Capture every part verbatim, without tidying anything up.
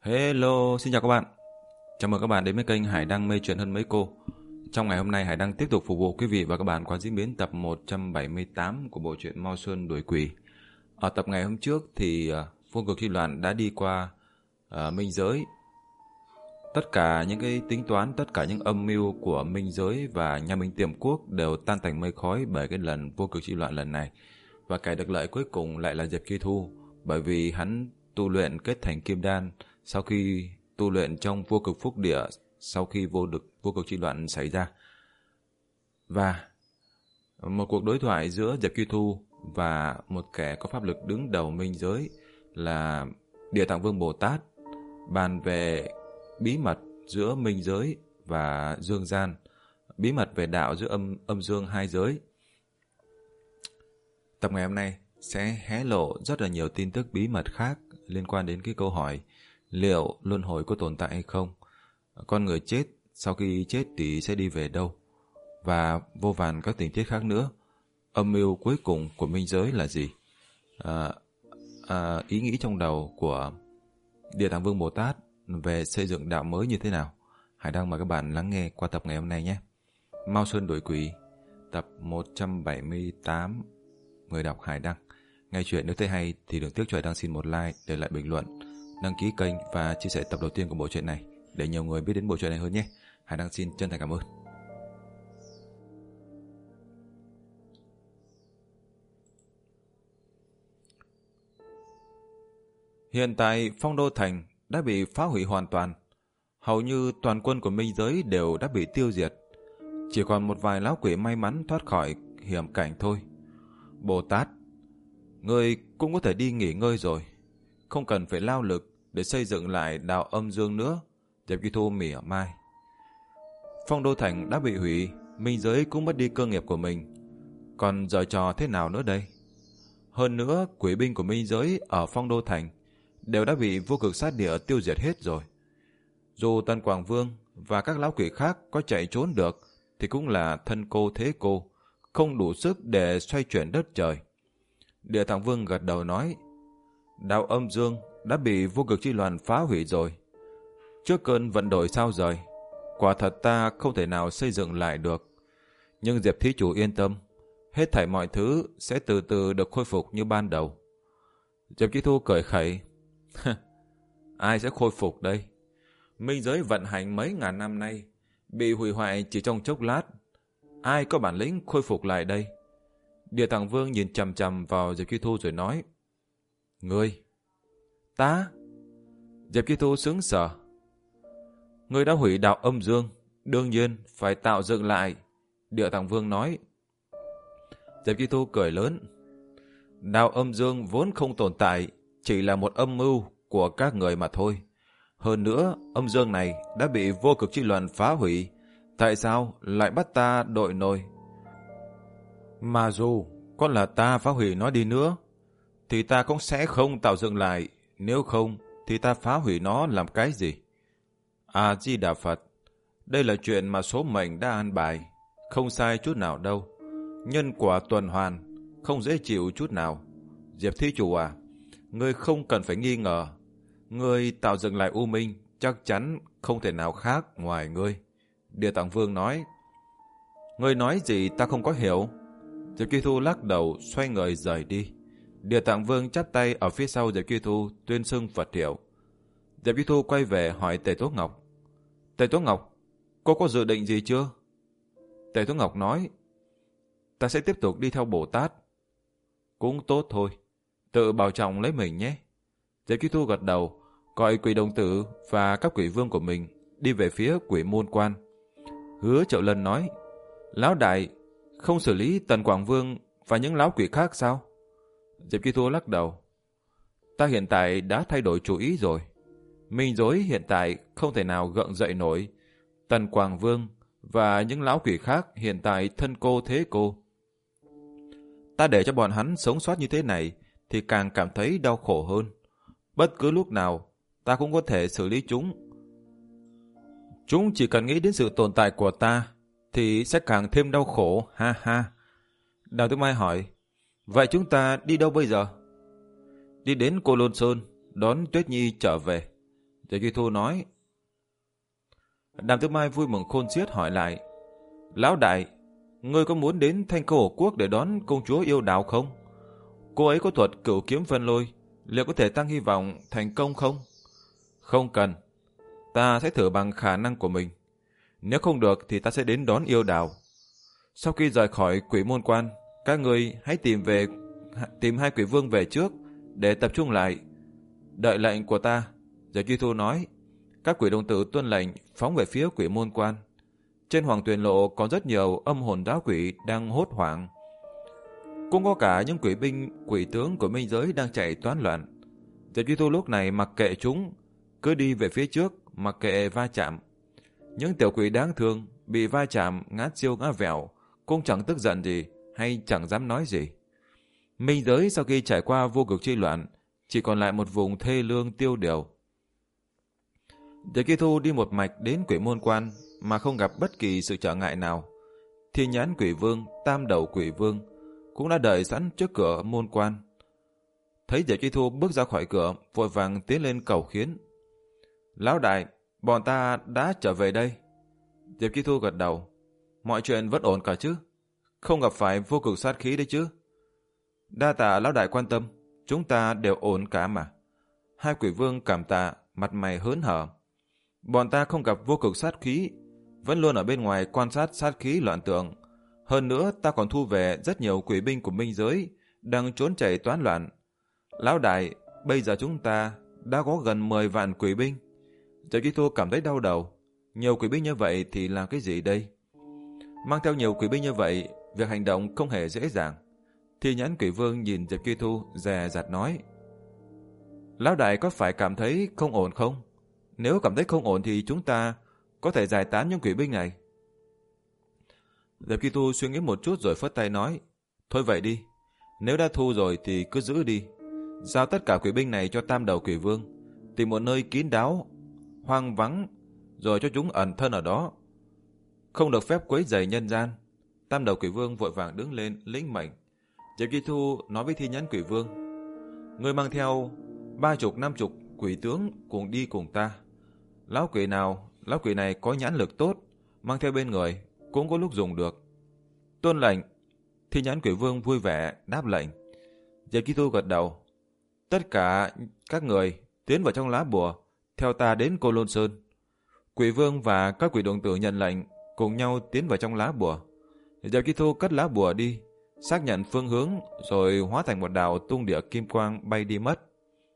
Hello, xin chào các bạn. Chào mừng các bạn đến với kênh Hải Đăng Mê Chuyện Hơn Mấy Cô. Trong ngày hôm nay, Hải Đăng tiếp tục phục vụ quý vị và các bạn qua diễn biến tập một trăm bảy mươi tám của bộ truyện Mao Sơn Đuổi Quỷ. Ở tập ngày hôm trước thì uh, Vô Cực Chi Loạn đã đi qua uh, Minh Giới. Tất cả những cái tính toán, tất cả những âm mưu của Minh Giới và Nhà Minh Tiềm Quốc đều tan thành mây khói bởi cái lần Vô Cực Chi Loạn lần này. Và kẻ được lợi cuối cùng lại là Diệp Chi Thu, bởi vì hắn tu luyện kết thành kim đan sau khi tu luyện trong Vô Cực Phúc Địa sau khi vô cực vô cực chi loạn xảy ra. Và một cuộc đối thoại giữa Diệp Chi Thu và một kẻ có pháp lực đứng đầu Minh Giới là Địa Tạng Vương Bồ Tát bàn về bí mật giữa Minh Giới và Dương Gian, bí mật về đạo giữa âm âm dương hai giới. Tập ngày hôm nay sẽ hé lộ rất là nhiều tin tức bí mật khác liên quan đến cái câu hỏi liệu luân hồi có tồn tại hay không, con người chết sau khi chết thì sẽ đi về đâu, và vô vàn các tình tiết khác nữa. Âm mưu cuối cùng của Minh Giới là gì? À, à, ý nghĩ trong đầu của Địa Tạng Vương Bồ Tát về xây dựng đạo mới như thế nào? Hải Đăng mời các bạn lắng nghe qua tập ngày hôm nay nhé. Mao Sơn Đuổi Quỷ, tập một trăm bảy mươi tám. Người đọc Hải Đăng. Nghe chuyện nếu thấy hay thì đừng tiếc cho Hải Đăng xin một like, để lại bình luận, đăng ký kênh và chia sẻ tập đầu tiên của bộ truyện này để nhiều người biết đến bộ truyện này hơn nhé. Hải Đăng xin chân thành cảm ơn. Hiện tại Phong Đô Thành đã bị phá hủy hoàn toàn. Hầu như toàn quân của Minh Giới đều đã bị tiêu diệt. Chỉ còn một vài lão quỷ may mắn thoát khỏi hiểm cảnh thôi. Bồ Tát, ngươi cũng có thể đi nghỉ ngơi rồi, không cần phải lao lực để xây dựng lại đạo âm dương nữa. Diệp Chi Thu mỉa mai. Phong Đô Thành đã bị hủy, Minh Giới cũng mất đi cơ nghiệp của mình, còn giở trò thế nào nữa đây? Hơn nữa, quỷ binh của Minh Giới ở Phong Đô Thành đều đã bị Vô Cực Sát Địa tiêu diệt hết rồi. Dù Tân Quảng Vương và các lão quỷ khác có chạy trốn được thì cũng là thân cô thế cô, không đủ sức để xoay chuyển đất trời. Địa Tạng Vương gật đầu nói, đạo âm dương đã bị Vô Cực Chi Loạn phá hủy rồi. Trước cơn vận đổi sao rời, quả thật ta không thể nào xây dựng lại được. Nhưng Diệp thí chủ yên tâm, hết thảy mọi thứ sẽ từ từ được khôi phục như ban đầu. Diệp Chi Thu cười khẩy, ai sẽ khôi phục đây? Minh Giới vận hành mấy ngàn năm nay bị hủy hoại chỉ trong chốc lát, ai có bản lĩnh khôi phục lại đây? Địa Tạng Vương nhìn chằm chằm vào Diệp Chi Thu rồi nói, ngươi? Ta? Diệp Chi Thu sững sờ. Ngươi đã hủy đạo âm dương, đương nhiên phải tạo dựng lại. Địa Tạng Vương nói. Diệp Chi Thu cười lớn. Đạo âm dương vốn không tồn tại, chỉ là một âm mưu của các người mà thôi. Hơn nữa, âm dương này đã bị Vô Cực Chi Loạn phá hủy, tại sao lại bắt ta đội nổi? Mà dù có là ta phá hủy nó đi nữa, thì ta cũng sẽ không tạo dựng lại. Nếu không, thì ta phá hủy nó làm cái gì? A-di-đà Phật, đây là chuyện mà số mệnh đã an bài, không sai chút nào đâu. Nhân quả tuần hoàn, không dễ chịu chút nào. Diệp thí chủ à, ngươi không cần phải nghi ngờ. Ngươi tạo dựng lại U Minh chắc chắn không thể nào khác ngoài ngươi. Địa Tạng Vương nói. Ngươi nói gì ta không có hiểu. Diệp Chi Thu lắc đầu xoay người rời đi. Địa Tạng Vương chắp tay ở phía sau Diệp Chi Thu tuyên xưng Phật hiệu. Diệp Chi Thu quay về hỏi Tề Tố Ngọc. Tề Tố Ngọc, cô có dự định gì chưa? Tề Tố Ngọc nói, ta sẽ tiếp tục đi theo Bồ Tát. Cũng tốt thôi, tự bảo trọng lấy mình nhé. Diệp Chi Thu gật đầu, gọi quỷ đồng tử và các quỷ vương của mình đi về phía quỷ môn quan. Hứa Triệu Lân nói, lão đại, không xử lý Tần Quảng Vương và những lão quỷ khác sao? Diệp Chi Thu lắc đầu. Ta hiện tại đã thay đổi chủ ý rồi. Minh Giới hiện tại không thể nào gượng dậy nổi. Tần Quảng Vương và những lão quỷ khác hiện tại thân cô thế cô. Ta để cho bọn hắn sống sót như thế này thì càng cảm thấy đau khổ hơn. Bất cứ lúc nào ta cũng có thể xử lý chúng. Chúng chỉ cần nghĩ đến sự tồn tại của ta thì sẽ càng thêm đau khổ, ha ha. Đào Tư Mai hỏi, vậy chúng ta đi đâu bây giờ? Đi đến Cô Lôn Sơn, đón Tuyết Nhi trở về. Diệp Duy Thu nói. Đàm Tư Mai vui mừng khôn xiết hỏi lại. Lão đại, ngươi có muốn đến Thanh Câu Hổ Quốc để đón công chúa yêu đào không? Cô ấy có thuật cửu kiếm phân lôi, liệu có thể tăng hy vọng thành công không? Không cần, ta sẽ thử bằng khả năng của mình. Nếu không được thì ta sẽ đến đón yêu đào. Sau khi rời khỏi Quỷ Môn Quan, các ngươi hãy tìm về tìm hai quỷ vương về trước để tập trung lại. Đợi lệnh của ta. Diệp Duy Thu nói. Các quỷ đồng tử tuân lệnh phóng về phía Quỷ Môn Quan. Trên Hoàng Tuyền Lộ có rất nhiều âm hồn giáo quỷ đang hốt hoảng. Cũng có cả những quỷ binh, quỷ tướng của minh giới đang chạy toán loạn. Diệp Duy Thu lúc này mặc kệ chúng, cứ đi về phía trước, mặc kệ va chạm. Những tiểu quỷ đáng thương bị va chạm ngã siêu ngã vẹo, cũng chẳng tức giận gì hay chẳng dám nói gì. Minh giới sau khi trải qua vô cực chi loạn, chỉ còn lại một vùng thê lương tiêu điều. Diệp Duy Thu đi một mạch đến Quỷ Môn Quan mà không gặp bất kỳ sự trở ngại nào. Thiên Nhãn Quỷ Vương, Tam Đầu Quỷ Vương cũng đã đợi sẵn trước cửa môn quan. Thấy Diệp Duy Thu bước ra khỏi cửa, vội vàng tiến lên cầu khiến. Lão đại, bọn ta đã trở về đây. Diệp Duy Thu gật đầu. Mọi chuyện vẫn ổn cả chứ? Không gặp phải vô cực sát khí đấy chứ? Đa tạ lão đại quan tâm, chúng ta đều ổn cả mà. Hai quỷ vương cảm tạ, mặt mày hớn hở. Bọn ta không gặp vô cực sát khí, vẫn luôn ở bên ngoài quan sát sát khí loạn tượng. Hơn nữa ta còn thu về rất nhiều quỷ binh của minh giới đang trốn chạy toán loạn. Lão đại, bây giờ chúng ta đã có gần mười vạn quỷ binh. Diệp Duy Thu cảm thấy đau đầu. Nhiều quỷ binh như vậy thì làm cái gì đây? Mang theo nhiều quỷ binh như vậy, việc hành động không hề dễ dàng. Thiên Nhãn Quỷ Vương nhìn Diệp Duy Thu dè dặt nói. Lão đại có phải cảm thấy không ổn không? Nếu cảm thấy không ổn thì chúng ta có thể giải tán những quỷ binh này. Diệp Duy Thu suy nghĩ một chút rồi phất tay nói. Thôi vậy đi, nếu đã thu rồi thì cứ giữ đi. Giao tất cả quỷ binh này cho Tam Đầu Quỷ Vương, tìm một nơi kín đáo, hoang vắng, rồi cho chúng ẩn thân ở đó. Không được phép quấy rầy nhân gian. Tam Đầu Quỷ Vương vội vàng đứng lên lĩnh mệnh. Diệp Duy Thu nói với Thiên Nhãn Quỷ Vương. Ngươi mang theo ba chục năm chục quỷ tướng cùng đi cùng ta. Lão quỷ nào, lão quỷ này có nhãn lực tốt, mang theo bên người cũng có lúc dùng được. Tuân lệnh. Thiên Nhãn Quỷ Vương vui vẻ đáp lệnh. Diệp Duy Thu gật đầu. Tất cả các người tiến vào trong lá bùa, theo ta đến Cô Lôn Sơn. Quỷ Vương và các quỷ đồng tử nhận lệnh, cùng nhau tiến vào trong lá bùa. Diệp Duy Thu cất lá bùa đi, xác nhận phương hướng rồi hóa thành một đạo tung địa kim quang bay đi mất.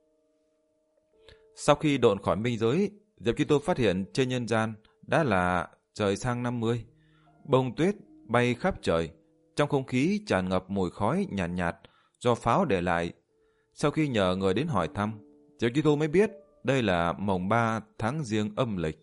Sau khi độn khỏi minh giới, Diệp Duy Thu phát hiện trên nhân gian đã là trời sang năm mươi. Bông tuyết bay khắp trời, trong không khí tràn ngập mùi khói nhàn nhạt, nhạt do pháo để lại. Sau khi nhờ người đến hỏi thăm, Diệp Duy Thu mới biết đây là mồng ba tháng Giêng âm lịch.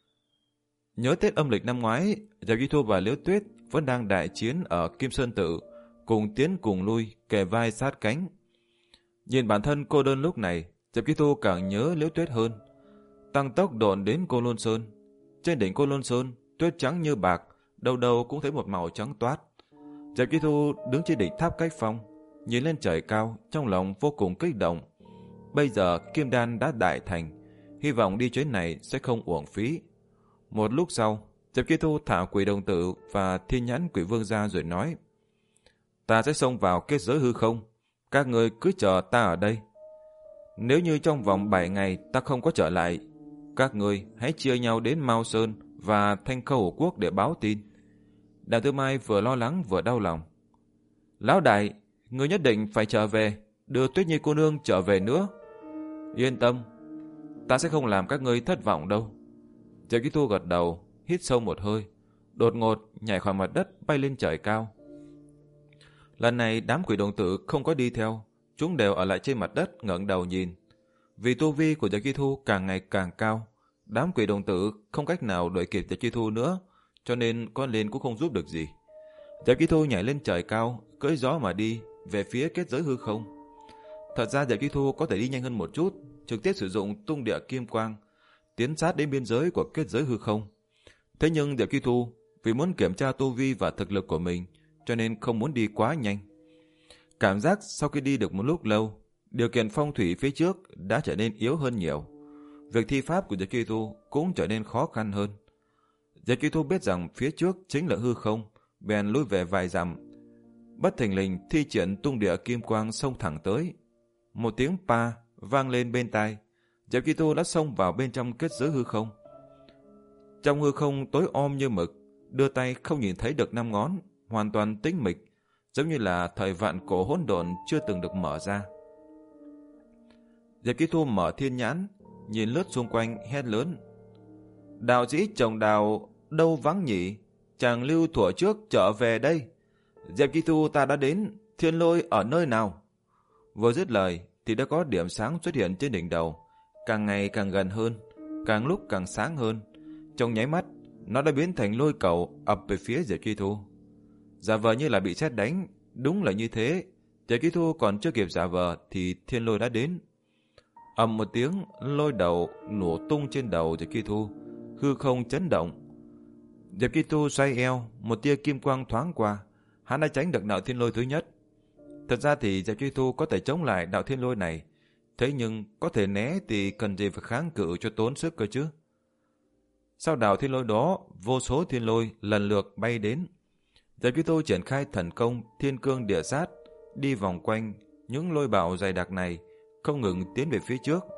Nhớ Tết âm lịch năm ngoái, Diệp Duy Thu và Liễu Tuyết vẫn đang đại chiến ở Kim Sơn Tự, cùng tiến cùng lui, kề vai sát cánh. Nhìn bản thân cô đơn lúc này, Diệp Duy Thu càng nhớ Liễu Tuyết hơn. Tăng tốc độn đến Cô Lôn Sơn. Trên đỉnh Cô Lôn Sơn, tuyết trắng như bạc, đâu đâu cũng thấy một màu trắng toát. Diệp Duy Thu đứng trên đỉnh tháp Cách Phong, nhìn lên trời cao, trong lòng vô cùng kích động. Bây giờ Kim Đan đã đại thành, hy vọng đi chuyến này sẽ không uổng phí. Một lúc sau, Diệp Duy Thu thả Quỷ Đồng Tử và Thiên Nhãn Quỷ Vương ra rồi nói. Ta sẽ xông vào kết giới hư không, các người cứ chờ ta ở đây. Nếu như trong vòng bảy ngày ta không có trở lại, các người hãy chia nhau đến Mao Sơn và Thanh Câu Hổ Quốc để báo tin. Đàm Tư Mai vừa lo lắng vừa đau lòng. Lão đại, người nhất định phải trở về, đưa Tuyết Nhi cô nương trở về nữa. Yên tâm, ta sẽ không làm các ngươi thất vọng đâu. Diệp Duy Thu gật đầu, hít sâu một hơi, đột ngột nhảy khỏi mặt đất bay lên trời cao. Lần này đám quỷ đồng tử không có đi theo, chúng đều ở lại trên mặt đất ngẩng đầu nhìn. Vì tu vi của Diệp Duy Thu càng ngày càng cao, đám quỷ đồng tử không cách nào đuổi kịp Diệp Duy Thu nữa, cho nên con lên cũng không giúp được gì. Diệp Duy Thu nhảy lên trời cao, cưỡi gió mà đi về phía kết giới hư không. Thật ra Diệp Duy Thu có thể đi nhanh hơn một chút, trực tiếp sử dụng tung địa kim quang, tiến sát đến biên giới của kết giới hư không. Thế nhưng Diệp Duy Thu vì muốn kiểm tra tu vi và thực lực của mình, cho nên không muốn đi quá nhanh. Cảm giác sau khi đi được một lúc lâu, điều kiện phong thủy phía trước đã trở nên yếu hơn nhiều. việc thi pháp của Diệp Chi Thu cũng trở nên khó khăn hơn. Diệp Chi Thu biết rằng phía trước chính là hư không, bèn lùi về vài dặm. Bất thình lình thi triển tung địa kim quang xông thẳng tới. Một tiếng pa vang lên bên tai. Diệp Chi Thu đã xông vào bên trong kết giới hư không. Trong hư không tối om như mực, đưa tay không nhìn thấy được năm ngón, hoàn toàn tĩnh mịch, giống như là thời vạn cổ hỗn độn chưa từng được mở ra. Diệp Chi Thu mở thiên nhãn, nhìn lướt xung quanh hét lớn: Đạo sĩ trồng đào đâu vắng nhỉ? Chàng lưu thuở trước trở về đây. Diệp Chi Thu ta đã đến, thiên lôi ở nơi nào? Vừa dứt lời thì đã có điểm sáng xuất hiện trên đỉnh đầu, càng ngày càng gần hơn, càng lúc càng sáng hơn. Trong nháy mắt, nó đã biến thành lôi cầu ập về phía Diệp Chi Thu. Giả vờ như là bị sét đánh, đúng là như thế. Diệp Chi Thu còn chưa kịp giả vờ thì thiên lôi đã đến. Ầm một tiếng, lôi đầu nổ tung trên đầu Diệp Chi Thu, hư không chấn động. Diệp Chi Thu xoay eo, một tia kim quang thoáng qua, hắn đã tránh được đạo thiên lôi thứ nhất. Thật ra thì Diệp Chi Thu có thể chống lại đạo thiên lôi này, thế nhưng có thể né thì cần gì phải kháng cự cho tốn sức cơ chứ. Sau đạo thiên lôi đó, vô số thiên lôi lần lượt bay đến. Diệp Chi Thu triển khai thần công thiên cương địa sát, đi vòng quanh những lôi bạo dày đặc này, không ngừng tiến về phía trước.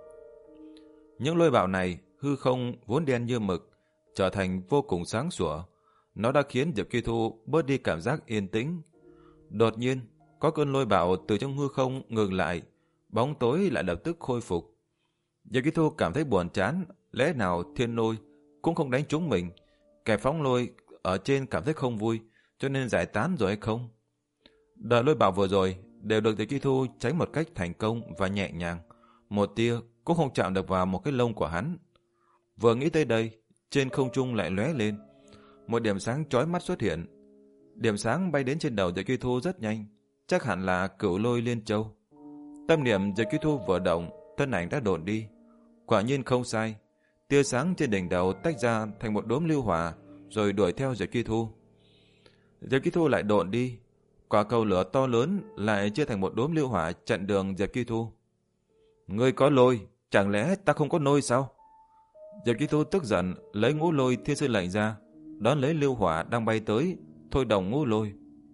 Những lôi bạo này, hư không vốn đen như mực, trở thành vô cùng sáng sủa. Nó đã khiến Diệp Chi Thu bớt đi cảm giác yên tĩnh. Đột nhiên, có cơn lôi bạo từ trong hư không ngừng lại, bóng tối lại lập tức khôi phục. Diệp Chi Thu cảm thấy buồn chán, lẽ nào thiên lôi cũng không đánh trúng mình, kẻ phóng lôi ở trên cảm thấy không vui, cho nên giải tán rồi hay không? Đợt lôi bạo vừa rồi đều được Diệp Chi Thu tránh một cách thành công và nhẹ nhàng, một tia cũng không chạm được vào một cái lông của hắn. Vừa nghĩ tới đây, trên không trung lại lóe lên một điểm sáng chói mắt xuất hiện. Điểm sáng bay đến trên đầu Diệp Chi Thu rất nhanh, chắc hẳn là Cửu Lôi Liên Châu. Tâm niệm Diệp Chi Thu vừa động, thân ảnh đã độn đi. Quả nhiên không sai, tia sáng trên đỉnh đầu tách ra thành một đốm lưu hỏa, rồi đuổi theo Diệp Chi Thu. Diệp Chi Thu lại độn đi, quả cầu lửa to lớn lại chia thành một đốm lưu hỏa chặn đường Diệp Chi Thu. Ngươi có lôi, chẳng lẽ ta không có nôi sao? Diệp Chi Thu tức giận lấy ngũ lôi thiên sư lệnh ra, đón lấy lưu hỏa đang bay tới, thôi đồng ngũ lôi.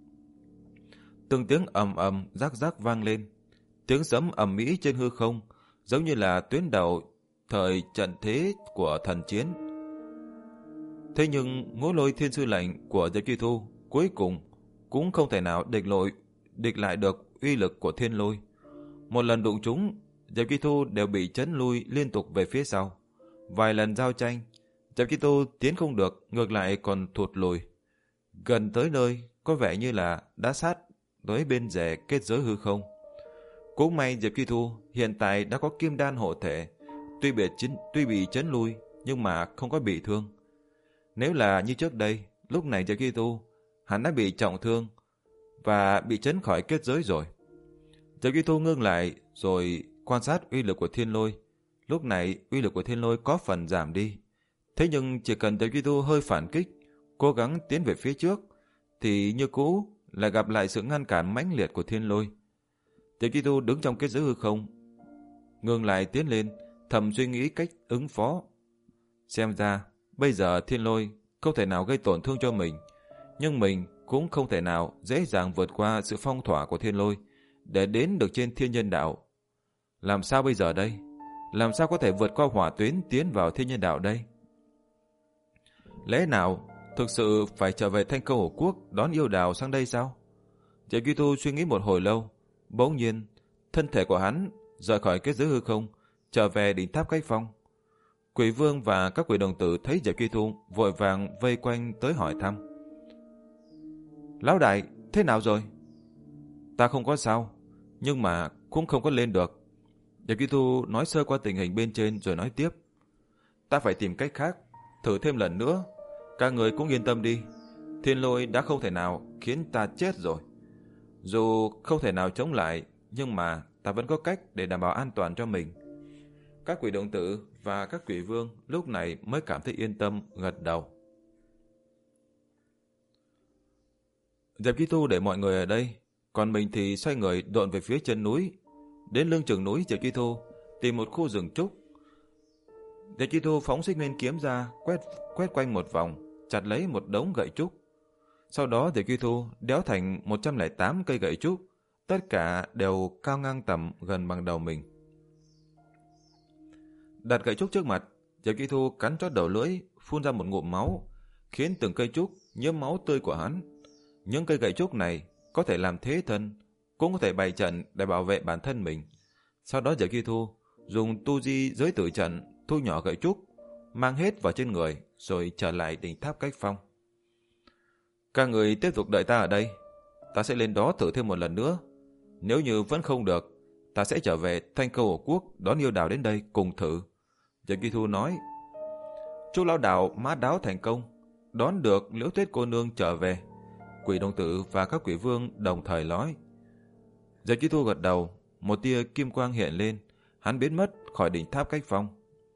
Từng tiếng ầm ầm rắc rắc vang lên, tiếng sấm ầm ĩ trên hư không, giống như là tuyến đầu thời trận thế của thần chiến. Thế nhưng ngũ lôi thiên sư lệnh của Diệp Chi Thu cuối cùng cũng không thể nào địch lội địch lại được uy lực của thiên lôi. Một lần đụng trúng, Diệp Chi Thu đều bị chấn lui liên tục về phía sau. Vài lần giao tranh, Diệp Chi Thu tiến không được, ngược lại còn thụt lùi. Gần tới nơi, có vẻ như là đã sát tới bên rễ kết giới hư không. Cũng may Diệp Chi Thu hiện tại đã có kim đan hộ thể, tuy bị chấn, tuy bị chấn lui nhưng mà không có bị thương. Nếu là như trước đây, lúc này Diệp Chi Thu hắn đã bị trọng thương và bị chấn khỏi kết giới rồi. Diệp Chi Thu ngưng lại rồi quan sát uy lực của thiên lôi. Lúc này uy lực của thiên lôi có phần giảm đi. Thế nhưng chỉ cần Diệp Chi Thu hơi phản kích, cố gắng tiến về phía trước, thì như cũ lại gặp lại sự ngăn cản mãnh liệt của thiên lôi. Diệp Chi Thu đứng trong kết giới hư không, ngừng lại tiến lên, thầm suy nghĩ cách ứng phó. Xem ra bây giờ thiên lôi không thể nào gây tổn thương cho mình, nhưng mình cũng không thể nào dễ dàng vượt qua sự phong tỏa của thiên lôi để đến được trên thiên nhân đạo. Làm sao bây giờ đây? Làm sao có thể vượt qua hỏa tuyến tiến vào thiên nhân đạo đây? Lẽ nào thực sự phải trở về Thanh Câu Hổ Quốc đón yêu đào sang đây sao? Diệp Chi Thu suy nghĩ một hồi lâu, bỗng nhiên thân thể của hắn rời khỏi kết giới hư không, trở về đỉnh tháp Cách Phong. Quỷ Vương và các quỷ đồng tử thấy Diệp Chi Thu vội vàng vây quanh tới hỏi thăm. Lão đại, thế nào rồi? Ta không có sao, nhưng mà cũng không có lên được. Diệp Chi Thu nói sơ qua tình hình bên trên rồi nói tiếp. Ta phải tìm cách khác, thử thêm lần nữa. Các người cũng yên tâm đi, thiên lôi đã không thể nào khiến ta chết rồi. Dù không thể nào chống lại, nhưng mà ta vẫn có cách để đảm bảo an toàn cho mình. Các quỷ đồng tử và các quỷ vương lúc này mới cảm thấy yên tâm, gật đầu. Diệp Chi Thu để mọi người ở đây, còn mình thì xoay người độn về phía chân núi. Đến lưng chừng núi, Diệp Chi Thu tìm một khu rừng trúc. Diệp Chi Thu phóng xích lên kiếm ra, quét quét quanh một vòng, chặt lấy một đống gậy trúc. Sau đó Diệp Chi Thu đéo thành một trăm lẻ tám cây gậy trúc, tất cả đều cao ngang tầm gần bằng đầu mình. Đặt gậy trúc trước mặt, Diệp Chi Thu cắn chót đầu lưỡi, phun ra một ngụm máu, khiến từng cây trúc nhiễm máu tươi của hắn. Những cây gậy trúc này có thể làm thế thân, cũng có thể bày trận để bảo vệ bản thân mình. Sau đó Diệp Chi Thu dùng tu di giới tử trận thu nhỏ gậy trúc, mang hết vào trên người, rồi trở lại đỉnh tháp Cách Phong. Các người tiếp tục đợi ta ở đây, ta sẽ lên đó thử thêm một lần nữa. Nếu như vẫn không được, ta sẽ trở về Thanh Câu Ổ Quốc đón yêu đào đến đây cùng thử. Diệp Chi Thu nói. Chúc lão đạo mã đáo thành công, đón được Liễu Tuyết cô nương trở về. Quỷ đồng tử và các quỷ vương đồng thời nói. Diệp Chi Thu gật đầu, một tia kim quang hiện lên, hắn biến mất khỏi đỉnh tháp Cách Phong.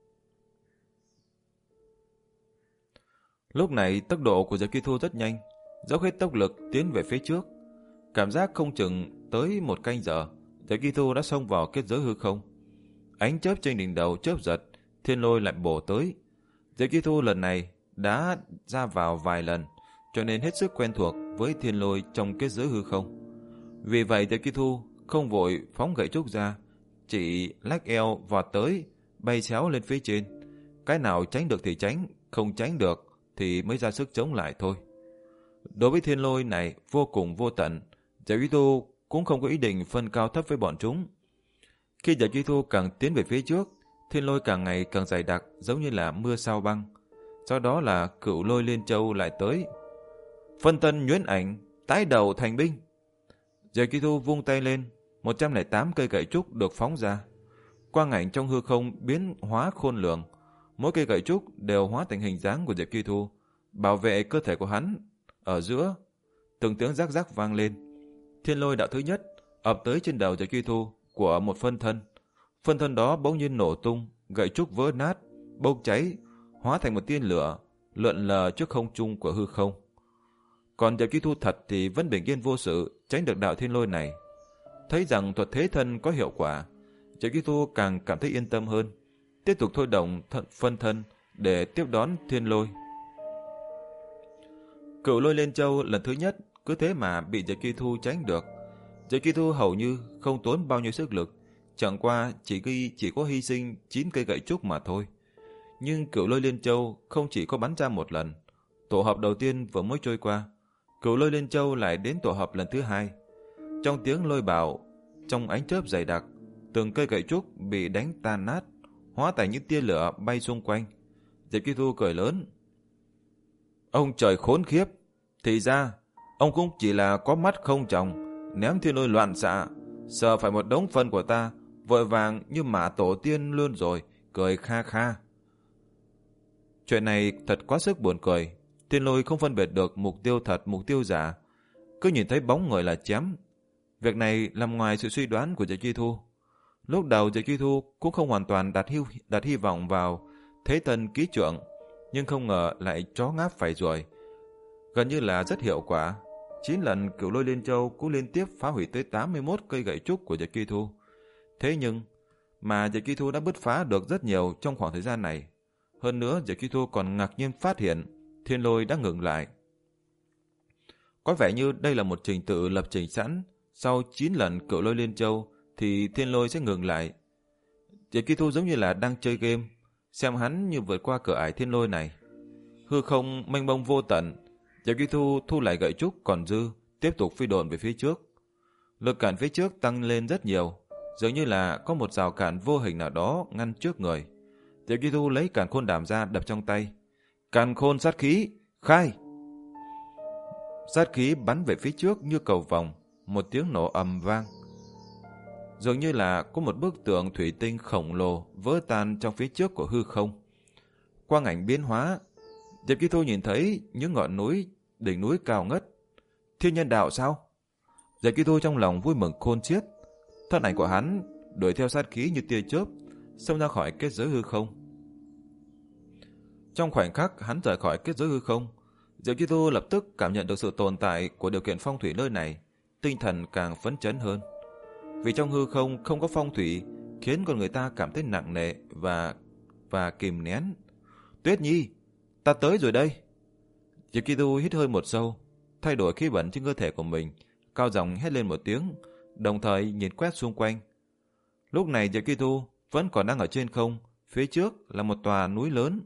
Lúc này tốc độ của Diệp Chi Thu rất nhanh, dốc hết tốc lực tiến về phía trước. Cảm giác không chừng tới một canh giờ, Diệp Chi Thu đã xông vào kết giới hư không. Ánh chớp trên đỉnh đầu chớp giật, thiên lôi lại bổ tới. Diệp Chi Thu lần này đã ra vào vài lần, cho nên hết sức quen thuộc với thiên lôi trong kết giới hư không. Vì vậy Diệp Chi Thu không vội phóng gậy trúc ra, chỉ lách eo vọt tới, bay xéo lên phía trên. Cái nào tránh được thì tránh, không tránh được thì mới ra sức chống lại thôi. Đối với thiên lôi này vô cùng vô tận, Diệp Chi Thu cũng không có ý định phân cao thấp với bọn chúng. Khi Diệp Chi Thu càng tiến về phía trước, thiên lôi càng ngày càng dày đặc, giống như là mưa sao băng. Sau đó là Cửu Lôi Liên Châu lại tới. Phân thân nhuyễn ảnh, tái đầu thành binh. Diệp Chi Thu vung tay lên, một trăm lẻ tám cây gậy trúc được phóng ra. Quang ảnh trong hư không biến hóa khôn lường, mỗi cây gậy trúc đều hóa thành hình dáng của Diệp Chi Thu, bảo vệ cơ thể của hắn. Ở giữa, từng tiếng rắc rắc vang lên. Thiên lôi đạo thứ nhất ập tới trên đầu Diệp Chi Thu của một phân thân. Phân thân đó bỗng nhiên nổ tung, gậy trúc vỡ nát, bốc cháy, hóa thành một tia lửa, lượn lờ trước không trung của hư không. Còn Diệp Chi Thu thật thì vẫn bình yên vô sự, tránh được đạo thiên lôi này. Thấy rằng thuật thế thân có hiệu quả, Diệp Chi Thu càng cảm thấy yên tâm hơn, tiếp tục thôi động phân thân để tiếp đón thiên lôi. Cửu Lôi Liên Châu lần thứ nhất cứ thế mà bị Diệp Chi Thu tránh được. Diệp Chi Thu hầu như không tốn bao nhiêu sức lực, chẳng qua chỉ ghi chỉ có hy sinh chín cây gậy trúc mà thôi. Nhưng Cửu Lôi Liên Châu không chỉ có bắn ra một lần. Tổ hợp đầu tiên vừa mới trôi qua, Cửu Lôi Liên Châu lại đến tổ hợp lần thứ hai. Trong tiếng lôi bạo, trong ánh chớp dày đặc, từng cây gậy trúc bị đánh tan nát, hóa thành những tia lửa bay xung quanh. Diệp Chi Thu cười lớn. Ông trời khốn khiếp, thì ra ông cũng chỉ là có mắt không tròng, ném thiên lôi loạn xạ, sợ phải một đống phân của ta, vội vàng như mã tổ tiên luôn rồi, cười kha kha. Chuyện này thật quá sức buồn cười. Thiên lôi không phân biệt được mục tiêu thật mục tiêu giả, cứ nhìn thấy bóng người là chém. Việc này nằm ngoài sự suy đoán của Diệp Chi Thu. Lúc đầu Diệp Chi Thu cũng không hoàn toàn đặt hy, đặt hy vọng vào thế thân ký trượng, nhưng không ngờ lại chó ngáp phải ruồi, gần như là rất hiệu quả. Chín lần Cửu Lôi Liên Châu cũng liên tiếp phá hủy tới tám mươi mốt cây gậy trúc của Diệp Chi Thu. Thế nhưng mà Diệp Chi Thu đã bứt phá được rất nhiều trong khoảng thời gian này. Hơn nữa Diệp Chi Thu còn ngạc nhiên phát hiện thiên lôi đã ngừng lại. Có vẻ như đây là một trình tự lập trình sẵn, sau chín lần Cửu Lôi Liên Châu thì thiên lôi sẽ ngừng lại. Diệp Chi Thu giống như là đang chơi game, xem hắn như vượt qua cửa ải thiên lôi này. Hư không mênh mông vô tận, Diệp Chi Thu thu lại gậy trúc còn dư, tiếp tục phi độn về phía trước. Lực cản phía trước tăng lên rất nhiều, dường như là có một rào cản vô hình nào đó ngăn trước người. Diệp Chi Thu lấy càn khôn đàm ra đập trong tay. Càn khôn sát khí, khai! Sát khí bắn về phía trước như cầu vồng, một tiếng nổ ầm vang. Dường như là có một bức tượng thủy tinh khổng lồ vỡ tan trong phía trước của hư không. Quang ảnh biến hóa, Diệp Chi Thu nhìn thấy những ngọn núi, đỉnh núi cao ngất. Thiên nhân đạo sao? Diệp Chi Thu trong lòng vui mừng khôn xiết. Thân ảnh của hắn đuổi theo sát khí như tia chớp, xông ra khỏi kết giới hư không. Trong khoảnh khắc hắn rời khỏi kết giới hư không, Diệp Chi Thu lập tức cảm nhận được sự tồn tại của điều kiện phong thủy nơi này, tinh thần càng phấn chấn hơn. Vì trong hư không không có phong thủy, khiến con người ta cảm thấy nặng nề và và kìm nén. Tuyết Nhi, ta tới rồi đây. Diệp Kỳ Tu hít hơi một sâu, thay đổi khí vận trên cơ thể của mình, cao giọng hét lên một tiếng, đồng thời nhìn quét xung quanh. Lúc này Diệp Kỳ Tu vẫn còn đang ở trên không, phía trước là một tòa núi lớn.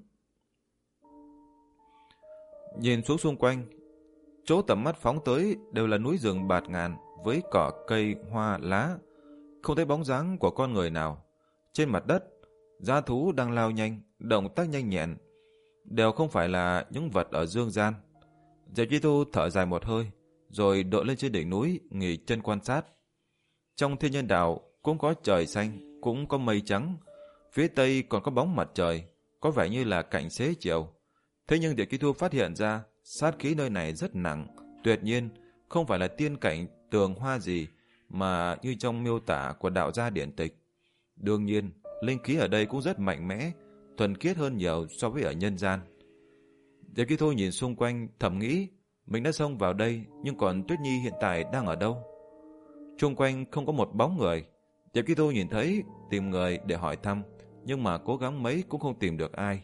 Nhìn xuống xung quanh, chỗ tầm mắt phóng tới đều là núi rừng bạt ngàn với cỏ cây, hoa, lá, không thấy bóng dáng của con người nào. Trên mặt đất, dã thú đang lao nhanh, động tác nhanh nhẹn, đều không phải là những vật ở dương gian. Diệp Chi Tu thở dài một hơi, rồi đội lên trên đỉnh núi, nghỉ chân quan sát. Trong thiên nhân đạo cũng có trời xanh, cũng có mây trắng, phía tây còn có bóng mặt trời, có vẻ như là cảnh xế chiều. Thế nhưng Diệp Chi Tu phát hiện ra sát khí nơi này rất nặng, tuyệt nhiên không phải là tiên cảnh tường hoa gì mà như trong miêu tả của đạo gia điển tịch. Đương nhiên, linh khí ở đây cũng rất mạnh mẽ, thuần khiết hơn nhiều so với ở nhân gian. Diệp Chi Tu nhìn xung quanh thầm nghĩ, mình đã xông vào đây, nhưng còn Tuyết Nhi hiện tại đang ở đâu? Xung quanh không có một bóng người. Diệp Chi Tu nhìn thấy, tìm người để hỏi thăm, nhưng mà cố gắng mấy cũng không tìm được ai.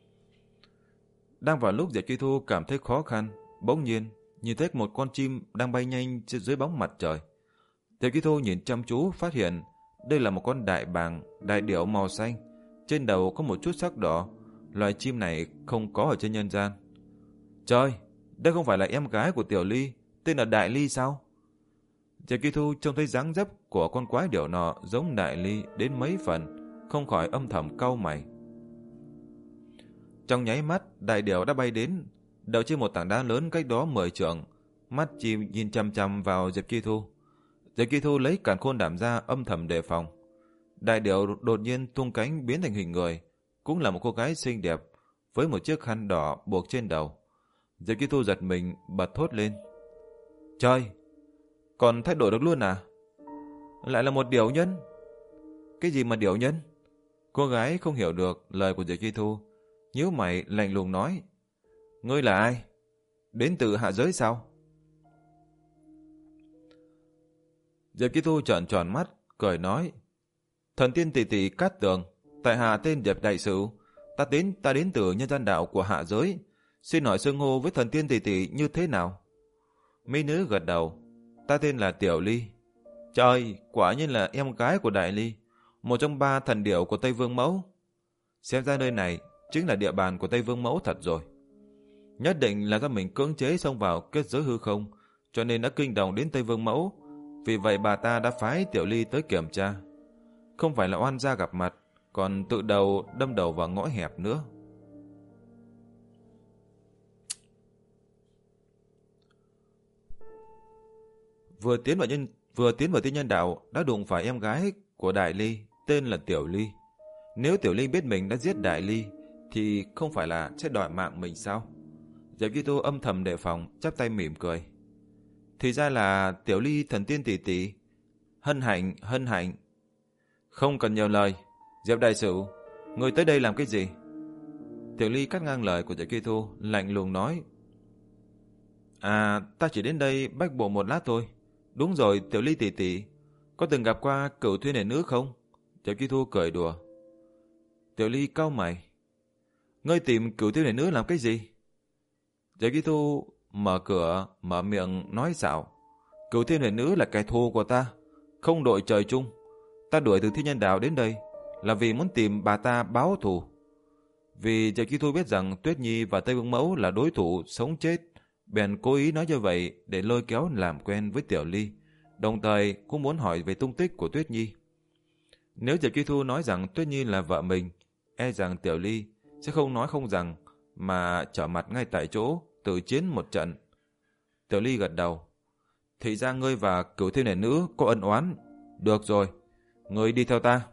Đang vào lúc Diệp Chi Tu cảm thấy khó khăn, bỗng nhiên nhìn thấy một con chim đang bay nhanh dưới bóng mặt trời. Diệp Chi Tu nhìn chăm chú phát hiện đây là một con đại bàng, đại điểu màu xanh, trên đầu có một chút sắc đỏ. Loài chim này không có ở trên nhân gian. Trời, đây không phải là em gái của Tiểu Ly, tên là Đại Ly sao? Diệp Chi Tu trông thấy dáng dấp của con quái điểu nọ giống Đại Ly đến mấy phần, không khỏi âm thầm cau mày. Trong nháy mắt, đại điểu đã bay đến, đậu trên một tảng đá lớn cách đó mười trượng, mắt chim nhìn chăm chăm vào Diệp Chi Tu. Diệp Chi Tu lấy càn khôn đảm ra âm thầm đề phòng. Đại điểu đột nhiên tung cánh biến thành hình người, cũng là một cô gái xinh đẹp với một chiếc khăn đỏ buộc trên đầu. Diệp Chi Tu giật mình bật thốt lên. Trời, còn thay đổi được luôn à? Lại là một điểu nhân? Cái gì mà điểu nhân? Cô gái không hiểu được lời của Diệp Chi Tu, nhíu mày lạnh lùng nói. Ngươi là ai? Đến từ hạ giới sao? Diệp Chi Tu trợn tròn mắt, cười nói. Thần tiên tỷ tỷ Cát Tường, tại hạ tên Diệp Đại Sử, ta đến ta đến từ nhân gian đạo của hạ giới, xin hỏi xưng hô với thần tiên tỷ tỷ như thế nào? Mỹ nữ gật đầu. Ta tên là Tiểu Ly. Trời, quả nhiên là em gái của Đại Ly, một trong ba thần điểu của Tây Vương Mẫu. Xem ra nơi này chính là địa bàn của Tây Vương Mẫu thật rồi. Nhất định là do mình cưỡng chế xông vào kết giới hư không, cho nên đã kinh động đến Tây Vương Mẫu. Vì vậy bà ta đã phái Tiểu Ly tới kiểm tra. Không phải là oan gia gặp mặt, còn tự đầu đâm đầu vào ngõ hẹp nữa. Vừa tiến vào nhân vừa tiến vào tiên nhân đạo đã đụng phải em gái của Đại Ly, tên là Tiểu Ly. Nếu Tiểu Ly biết mình đã giết Đại Ly thì không phải là sẽ đòi mạng mình sao? Diệp Chi Tu âm thầm đề phòng, chắp tay mỉm cười. Thì ra là Tiểu Ly thần tiên tỷ tỷ. Hân hạnh, hân hạnh. Không cần nhiều lời. Diệp Đại Sử, người tới đây làm cái gì? Tiểu Ly cắt ngang lời của Diệp Chi Tu, lạnh lùng nói. À, ta chỉ đến đây bách bộ một lát thôi. Đúng rồi, Tiểu Ly tỷ tỷ, có từng gặp qua Cửu Thuyên Hề Nữ không? Diệp Chi Tu cười đùa. Tiểu Ly cau mày. Ngươi tìm Cửu Thuyên Hề Nữ làm cái gì? Diệp Chi Tu mở cửa, mở miệng nói xạo. Cửu Thuyên Hề Nữ là kẻ thù của ta, không đội trời chung. Ta đuổi từ thiên nhân đạo đến đây là vì muốn tìm bà ta báo thù. Vì Diệp Chi Tu biết rằng Tuyết Nhi và Tây Vương Mẫu là đối thủ sống chết, bèn cố ý nói như vậy để lôi kéo làm quen với Tiểu Ly, đồng thời cũng muốn hỏi về tung tích của Tuyết Nhi. Nếu Diệp Chi Tu nói rằng Tuyết Nhi là vợ mình, e rằng Tiểu Ly sẽ không nói không rằng mà trở mặt ngay tại chỗ, tự chiến một trận. Tiểu Ly gật đầu. Thì ra ngươi và Cửu Thiên Hề Nữ có ân oán. Được rồi, ngươi đi theo ta.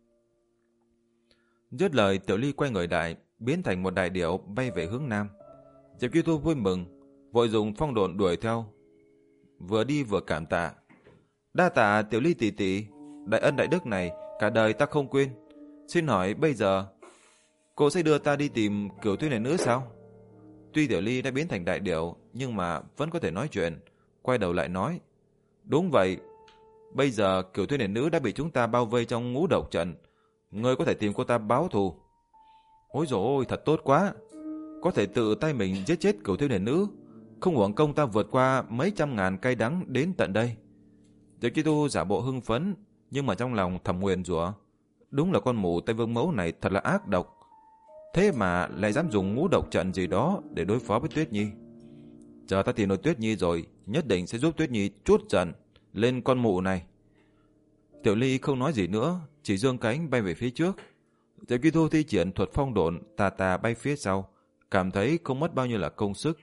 Dứt lời, Tiểu Ly quay người đại, biến thành một đại điểu bay về hướng nam. Diệp Chi Tu vui mừng, vội dùng phong độn đuổi theo, vừa đi vừa cảm tạ. Đa tạ Tiểu Ly tỷ tỷ, đại ân đại đức này cả đời ta không quên. Xin hỏi bây giờ cô sẽ đưa ta đi tìm Cửu Thuyên Hề Nữ sao? Tuy Tiểu Ly đã biến thành đại điểu nhưng mà vẫn có thể nói chuyện, quay đầu lại nói. Đúng vậy, bây giờ Cửu Thuyên Hề Nữ đã bị chúng ta bao vây trong ngũ độc trận, ngươi có thể tìm cô ta báo thù. Ôi dồi ôi, thật tốt quá. Có thể tự tay mình giết chết cửu thiếu niên nữ, không uổng công ta vượt qua mấy trăm ngàn cay đắng đến tận đây. Tiểu Chi Tu giả bộ hưng phấn, nhưng mà trong lòng thầm nguyền rủa, đúng là con mụ Tây Vương Mẫu này thật là ác độc. Thế mà lại dám dùng ngũ độc trận gì đó để đối phó với Tuyết Nhi. Chờ ta tìm được Tuyết Nhi rồi, nhất định sẽ giúp Tuyết Nhi trút giận lên con mụ này. Tiểu Ly không nói gì nữa, chỉ giương cánh bay về phía trước. Tiểu Chi Tu thi triển thuật phong độn, tà tà bay phía sau, cảm thấy không mất bao nhiêu là công sức.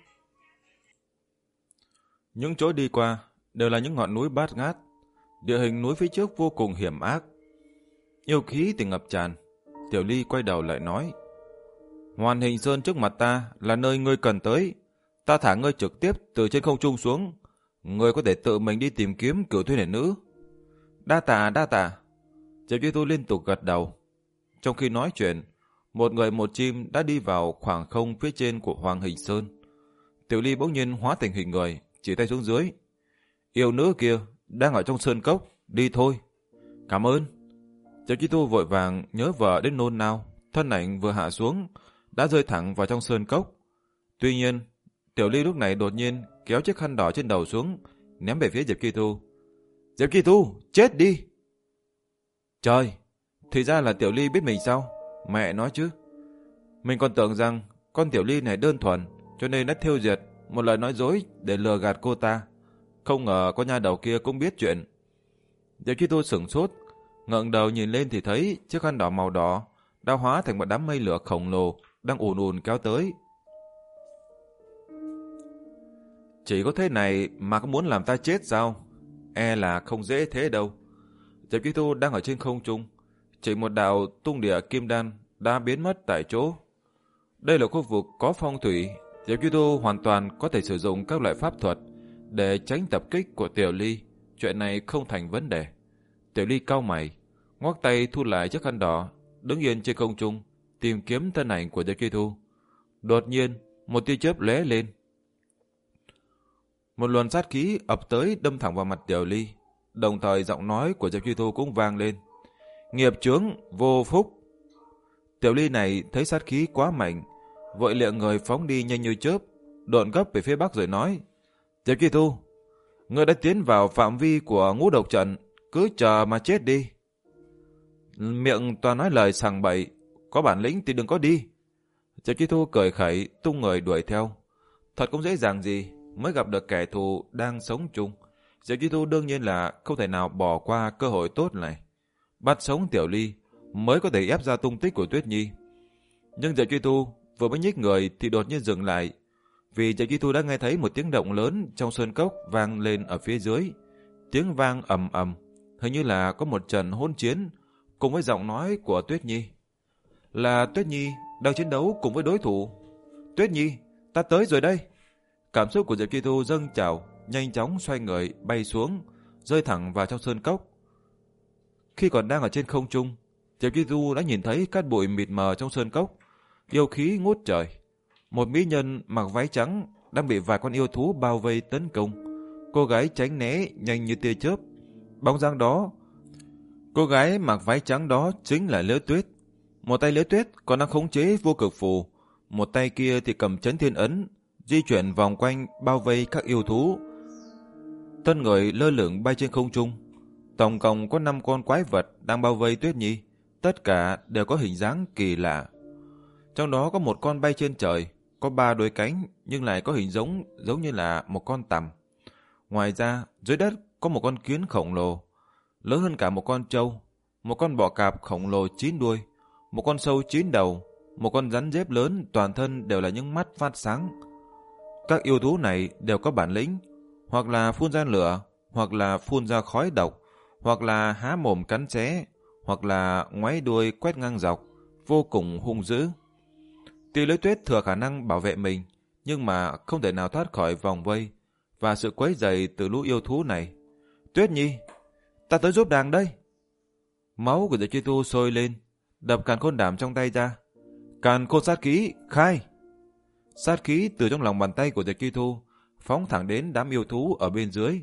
Những chỗ đi qua đều là những ngọn núi bát ngát, địa hình núi phía trước vô cùng hiểm ác, yêu khí thì ngập tràn. Tiểu Ly quay đầu lại nói: Hoàn Hình Sơn trước mặt ta là nơi ngươi cần tới, ta thả ngươi trực tiếp từ trên không trung xuống, ngươi có thể tự mình đi tìm kiếm cửu thiếu niên nữ. Đa tạ, đa tạ. Tiểu Chi Tu liên tục gật đầu. Trong khi nói chuyện, một người một chim đã đi vào khoảng không phía trên của Hoàng Hình Sơn. Tiểu Ly bỗng nhiên hóa thành hình người, chỉ tay xuống dưới. Yêu nữ kia đang ở trong sơn cốc, đi thôi. Cảm ơn. Tiểu Chi Tu vội vàng nhớ vợ đến nôn nao, thân ảnh vừa hạ xuống đã rơi thẳng vào trong sơn cốc. Tuy nhiên, Tiểu Ly lúc này đột nhiên kéo chiếc khăn đỏ trên đầu xuống, ném về phía Diệp Chi Tu. Diệp Chi Tu, chết đi! Trời, thì ra là Tiểu Ly biết mình sao? Mẹ nói chứ. Mình còn tưởng rằng con Tiểu Ly này đơn thuần, cho nên đã thêu diệt một lời nói dối để lừa gạt cô ta. Không ngờ con nha đầu kia cũng biết chuyện. Diệp Chi Tu sửng sốt, ngẩng đầu nhìn lên thì thấy chiếc khăn đỏ màu đỏ đã hóa thành một đám mây lửa khổng lồ đang ùn ùn kéo tới. Chỉ có thế này mà có muốn làm ta chết sao? E là không dễ thế đâu. Diệp Chi Tu đang ở trên không trung, chỉ một đạo tung địa kim đan đã biến mất tại chỗ. Đây là khu vực có phong thủy, Diệp Chi Tu hoàn toàn có thể sử dụng các loại pháp thuật để tránh tập kích của Tiểu Ly. Chuyện này không thành vấn đề. Tiểu Ly cau mày, ngoắc tay thu lại chiếc khăn đỏ, đứng yên trên không trung tìm kiếm thân ảnh của Diệp Chi Tu. Đột nhiên, một tia chớp lóe lên. Một luồng sát khí ập tới đâm thẳng vào mặt Tiểu Ly. Đồng thời giọng nói của Diệp Chi Tu cũng vang lên: Nghiệp chướng vô phúc. Tiểu Ly này thấy sát khí quá mạnh, vội liệng người phóng đi nhanh như chớp, độn gấp về phía bắc rồi nói: Diệp Chi Tu, ngươi đã tiến vào phạm vi của ngũ độc trận, cứ chờ mà chết đi. Miệng toàn nói lời sằng bậy, có bản lĩnh thì đừng có đi. Diệp Chi Tu cười khẩy tung người đuổi theo. Thật cũng dễ dàng gì mới gặp được kẻ thù đang sống chung. Diệp Chi Tu đương nhiên là không thể nào bỏ qua cơ hội tốt này. Bắt sống Tiểu Ly mới có thể ép ra tung tích của Tuyết Nhi. Nhưng Diệp Chi Tu vừa mới nhích người thì đột nhiên dừng lại, vì Diệp Chi Tu đã nghe thấy một tiếng động lớn trong sơn cốc vang lên ở phía dưới. Tiếng vang ầm ầm, hình như là có một trận hỗn chiến cùng với giọng nói của Tuyết Nhi. Là Tuyết Nhi đang chiến đấu cùng với đối thủ. Tuyết Nhi, ta tới rồi đây. Cảm xúc của Diệp Chi Tu dâng trào, nhanh chóng xoay người bay xuống, rơi thẳng vào trong sơn cốc. Khi còn đang ở trên không trung, Diệp Chi Tu đã nhìn thấy cát bụi mịt mờ trong sơn cốc, yêu khí ngút trời. Một mỹ nhân mặc váy trắng đang bị vài con yêu thú bao vây tấn công. Cô gái tránh né nhanh như tia chớp. Bóng dáng đó, cô gái mặc váy trắng đó chính là Liễu Tuyết. Một tay Liễu Tuyết còn đang khống chế vô cực phù, một tay kia thì cầm chấn thiên ấn, di chuyển vòng quanh bao vây các yêu thú. Thân người lơ lửng bay trên không trung. Tổng cộng có năm con quái vật đang bao vây Tuyết Nhi, tất cả đều có hình dáng kỳ lạ. Trong đó có một con bay trên trời, có ba đôi cánh nhưng lại có hình giống giống như là một con tằm. Ngoài ra, dưới đất có một con kiến khổng lồ, lớn hơn cả một con trâu, một con bọ cạp khổng lồ chín đuôi, một con sâu chín đầu, một con rắn rết lớn, toàn thân đều là những mắt phát sáng. Các yêu thú này đều có bản lĩnh, hoặc là phun ra lửa, hoặc là phun ra khói độc, hoặc là há mồm cắn xé, hoặc là ngoáy đuôi quét ngang dọc, vô cùng hung dữ. Tuy Liễu Tuyết thừa khả năng bảo vệ mình, nhưng mà không thể nào thoát khỏi vòng vây và sự quấy rầy từ lũ yêu thú này. Tuyết Nhi, ta tới giúp nàng đây. Máu của Diệp Chi Tu sôi lên, đập càn khôn đảm trong tay ra. Càn khôn sát khí, khai! Sát khí từ trong lòng bàn tay của Diệp Chi Tu phóng thẳng đến đám yêu thú ở bên dưới.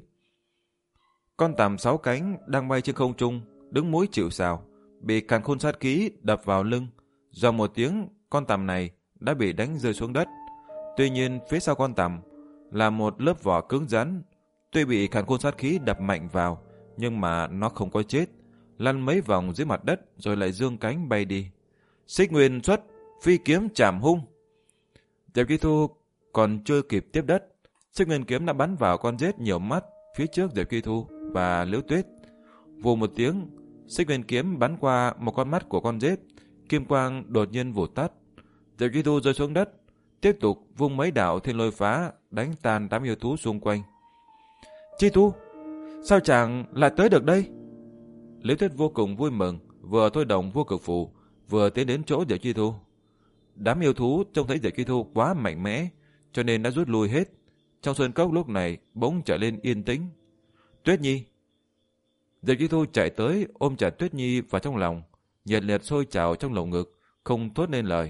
Con tằm sáu cánh đang bay trên không trung, đứng mũi chịu sào, bị càn khôn sát khí đập vào lưng. Do một tiếng, con con tằm này đã bị đánh rơi xuống đất. Tuy nhiên phía sau con tằm là một lớp vỏ cứng rắn. Tuy bị càn khôn sát khí đập mạnh vào, nhưng mà nó không có chết, lăn mấy vòng dưới mặt đất rồi lại dương cánh bay đi. Xích nguyên xuất, phi kiếm chảm hung. Diệp Kỳ Thu còn chưa kịp tiếp đất, xích nguyên kiếm đã bắn vào con rết nhiều mắt phía trước Diệp Kỳ Thu và Liễu Tuyết. Vù một tiếng, xích nguyên kiếm bắn qua một con mắt của con rết, kim quang đột nhiên vụt tắt. Diệp Kỳ Thu rơi xuống đất, tiếp tục vung mấy đạo thiên lôi phá đánh tan đám yêu thú xung quanh. Chi Thu, sao chàng lại tới được đây? Liễu Tuyết vô cùng vui mừng, vừa thôi đồng vô cực phù, vừa tiến đến chỗ Diệp Chi Thu. Đám yêu thú trông thấy Diệp Chi Thu quá mạnh mẽ, cho nên đã rút lui hết. Trong sơn cốc lúc này bỗng trở lên yên tĩnh. Tuyết Nhi. Diệp Chi Thu chạy tới ôm chặt Tuyết Nhi vào trong lòng, nhiệt liệt sôi trào trong lồng ngực, không thốt nên lời.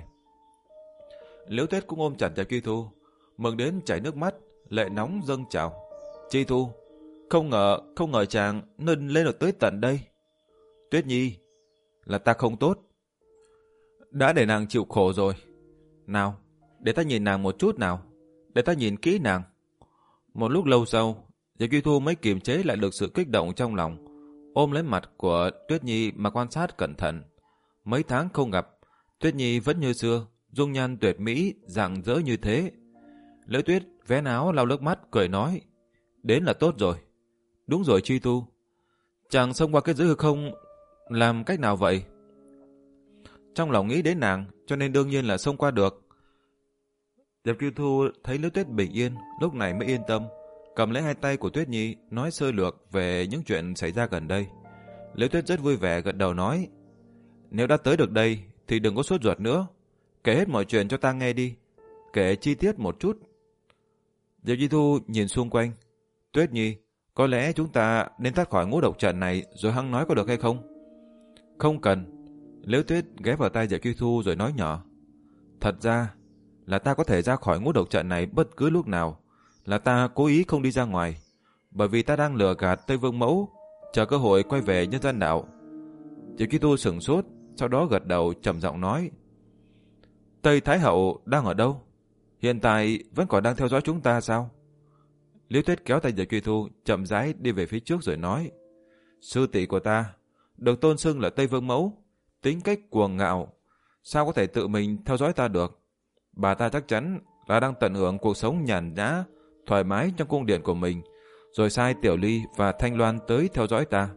Liễu Tuyết cũng ôm chặt Diệp Chi Thu, mừng đến chảy nước mắt, lệ nóng dâng trào. Chi Thu, không ngờ, không ngờ chàng nên lên được tới tận đây. Tuyết Nhi, là ta không tốt, đã để nàng chịu khổ rồi. Nào, để ta nhìn nàng một chút nào, để ta nhìn kỹ nàng. Một lúc lâu sau, Diệp Chi Thu mới kiềm chế lại được sự kích động trong lòng, ôm lấy mặt của Tuyết Nhi mà quan sát cẩn thận. Mấy tháng không gặp, Tuyết Nhi vẫn như xưa, dung nhan tuyệt mỹ, rạng rỡ như thế. Liễu Tuyết vén áo lau nước mắt, cười nói, đến là tốt rồi. Đúng rồi Chi Thu, chàng xông qua cái giới hư không làm cách nào vậy? Trong lòng nghĩ đến nàng, cho nên đương nhiên là xông qua được. Diệp Chi Thu thấy Liễu Tuyết bình yên, lúc này mới yên tâm, cầm lấy hai tay của Tuyết Nhi, nói sơ lược về những chuyện xảy ra gần đây. Liễu Tuyết rất vui vẻ gật đầu nói, nếu đã tới được đây thì đừng có sốt ruột nữa, kể hết mọi chuyện cho ta nghe đi, kể chi tiết một chút. Diệp Chi Thu nhìn xung quanh. Tuyết Nhi, có lẽ chúng ta nên thoát khỏi ngũ độc trận này rồi hăng nói có được hay không? Không cần. Liễu Tuyết ghé vào tai Diệp Chi Thu rồi nói nhỏ, thật ra là ta có thể ra khỏi ngũ độc trận này bất cứ lúc nào, là ta cố ý không đi ra ngoài, bởi vì ta đang lừa gạt Tây Vương Mẫu, chờ cơ hội quay về nhân gian đạo. Diệp Chi Thu sửng sốt, sau đó gật đầu trầm giọng nói, Tây Thái Hậu đang ở đâu? Hiện tại vẫn còn đang theo dõi chúng ta sao? Liễu Tuyết kéo tay Diệp Chi Thu chậm rãi đi về phía trước rồi nói, sư tỷ của ta được tôn xưng là Tây Vương Mẫu, tính cách cuồng ngạo, sao có thể tự mình theo dõi ta được? Bà ta chắc chắn là đang tận hưởng cuộc sống nhàn nhã, thoải mái trong cung điện của mình, rồi sai Tiểu Ly và Thanh Loan tới theo dõi ta.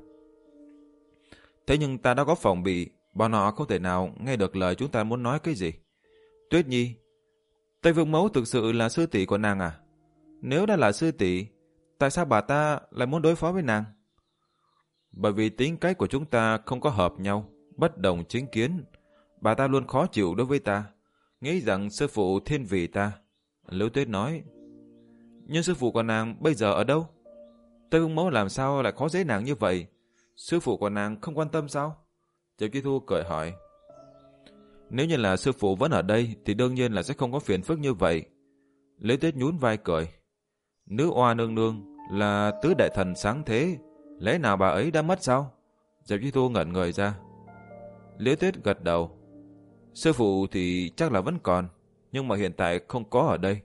Thế nhưng ta đã có phòng bị, bọn họ không thể nào nghe được lời chúng ta muốn nói cái gì. Tuyết Nhi, Tây Vương Mẫu thực sự là sư tỷ của nàng à? Nếu đã là sư tỷ, tại sao bà ta lại muốn đối phó với nàng? Bởi vì tính cách của chúng ta không có hợp nhau, bất đồng chính kiến. Bà ta luôn khó chịu đối với ta, nghĩ rằng sư phụ thiên vị ta. Liễu Tuyết nói, nhưng sư phụ của nàng bây giờ ở đâu? Tây Vương Mẫu làm sao lại khó dễ nàng như vậy? Sư phụ của nàng không quan tâm sao? Diệp Chi Thu cười hỏi, nếu như là sư phụ vẫn ở đây thì đương nhiên là sẽ không có phiền phức như vậy. Liễu Tuyết nhún vai cười, nữ oa nương nương là tứ đại thần sáng thế, lẽ nào bà ấy đã mất sao? Diệp Chi Thu ngẩn người ra. Liễu Tuyết gật đầu, sư phụ thì chắc là vẫn còn, nhưng mà hiện tại không có ở đây.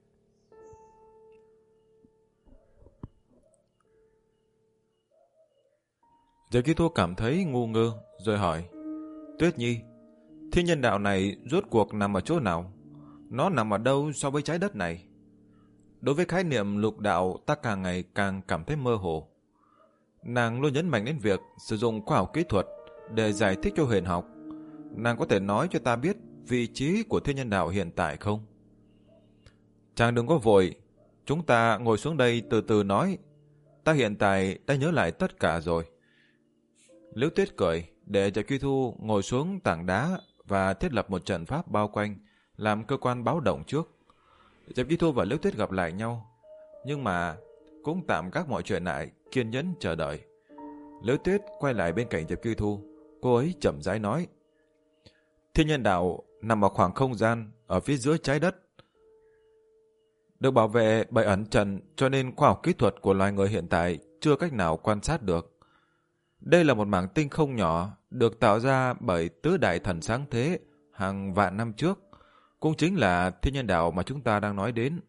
Diệp Chi Thu cảm thấy ngu ngơ rồi hỏi, Tuyết Nhi, thiên nhân đạo này rốt cuộc nằm ở chỗ nào? Nó nằm ở đâu so với trái đất này? Đối với khái niệm lục đạo, ta càng ngày càng cảm thấy mơ hồ. Nàng luôn nhấn mạnh đến việc sử dụng khoa học kỹ thuật để giải thích cho huyền học. Nàng có thể nói cho ta biết vị trí của thiên nhân đạo hiện tại không? Chàng đừng có vội, chúng ta ngồi xuống đây từ từ nói. Ta hiện tại đã nhớ lại tất cả rồi. Liễu Tuyết cười, để Diệp Chi Thu ngồi xuống tảng đá và thiết lập một trận pháp bao quanh, làm cơ quan báo động trước. Diệp Chi Thu và Liễu Tuyết gặp lại nhau, nhưng mà cũng tạm gác mọi chuyện lại, kiên nhẫn chờ đợi. Liễu Tuyết quay lại bên cạnh Diệp Chi Thu, cô ấy chậm rãi nói, thiên nhân đạo nằm ở khoảng không gian ở phía dưới trái đất, được bảo vệ bởi ẩn trận, cho nên khoa học kỹ thuật của loài người hiện tại chưa cách nào quan sát được. Đây là một mảng tinh không nhỏ được tạo ra bởi tứ đại thần sáng thế hàng vạn năm trước, cũng chính là thiên nhân đạo mà chúng ta đang nói đến.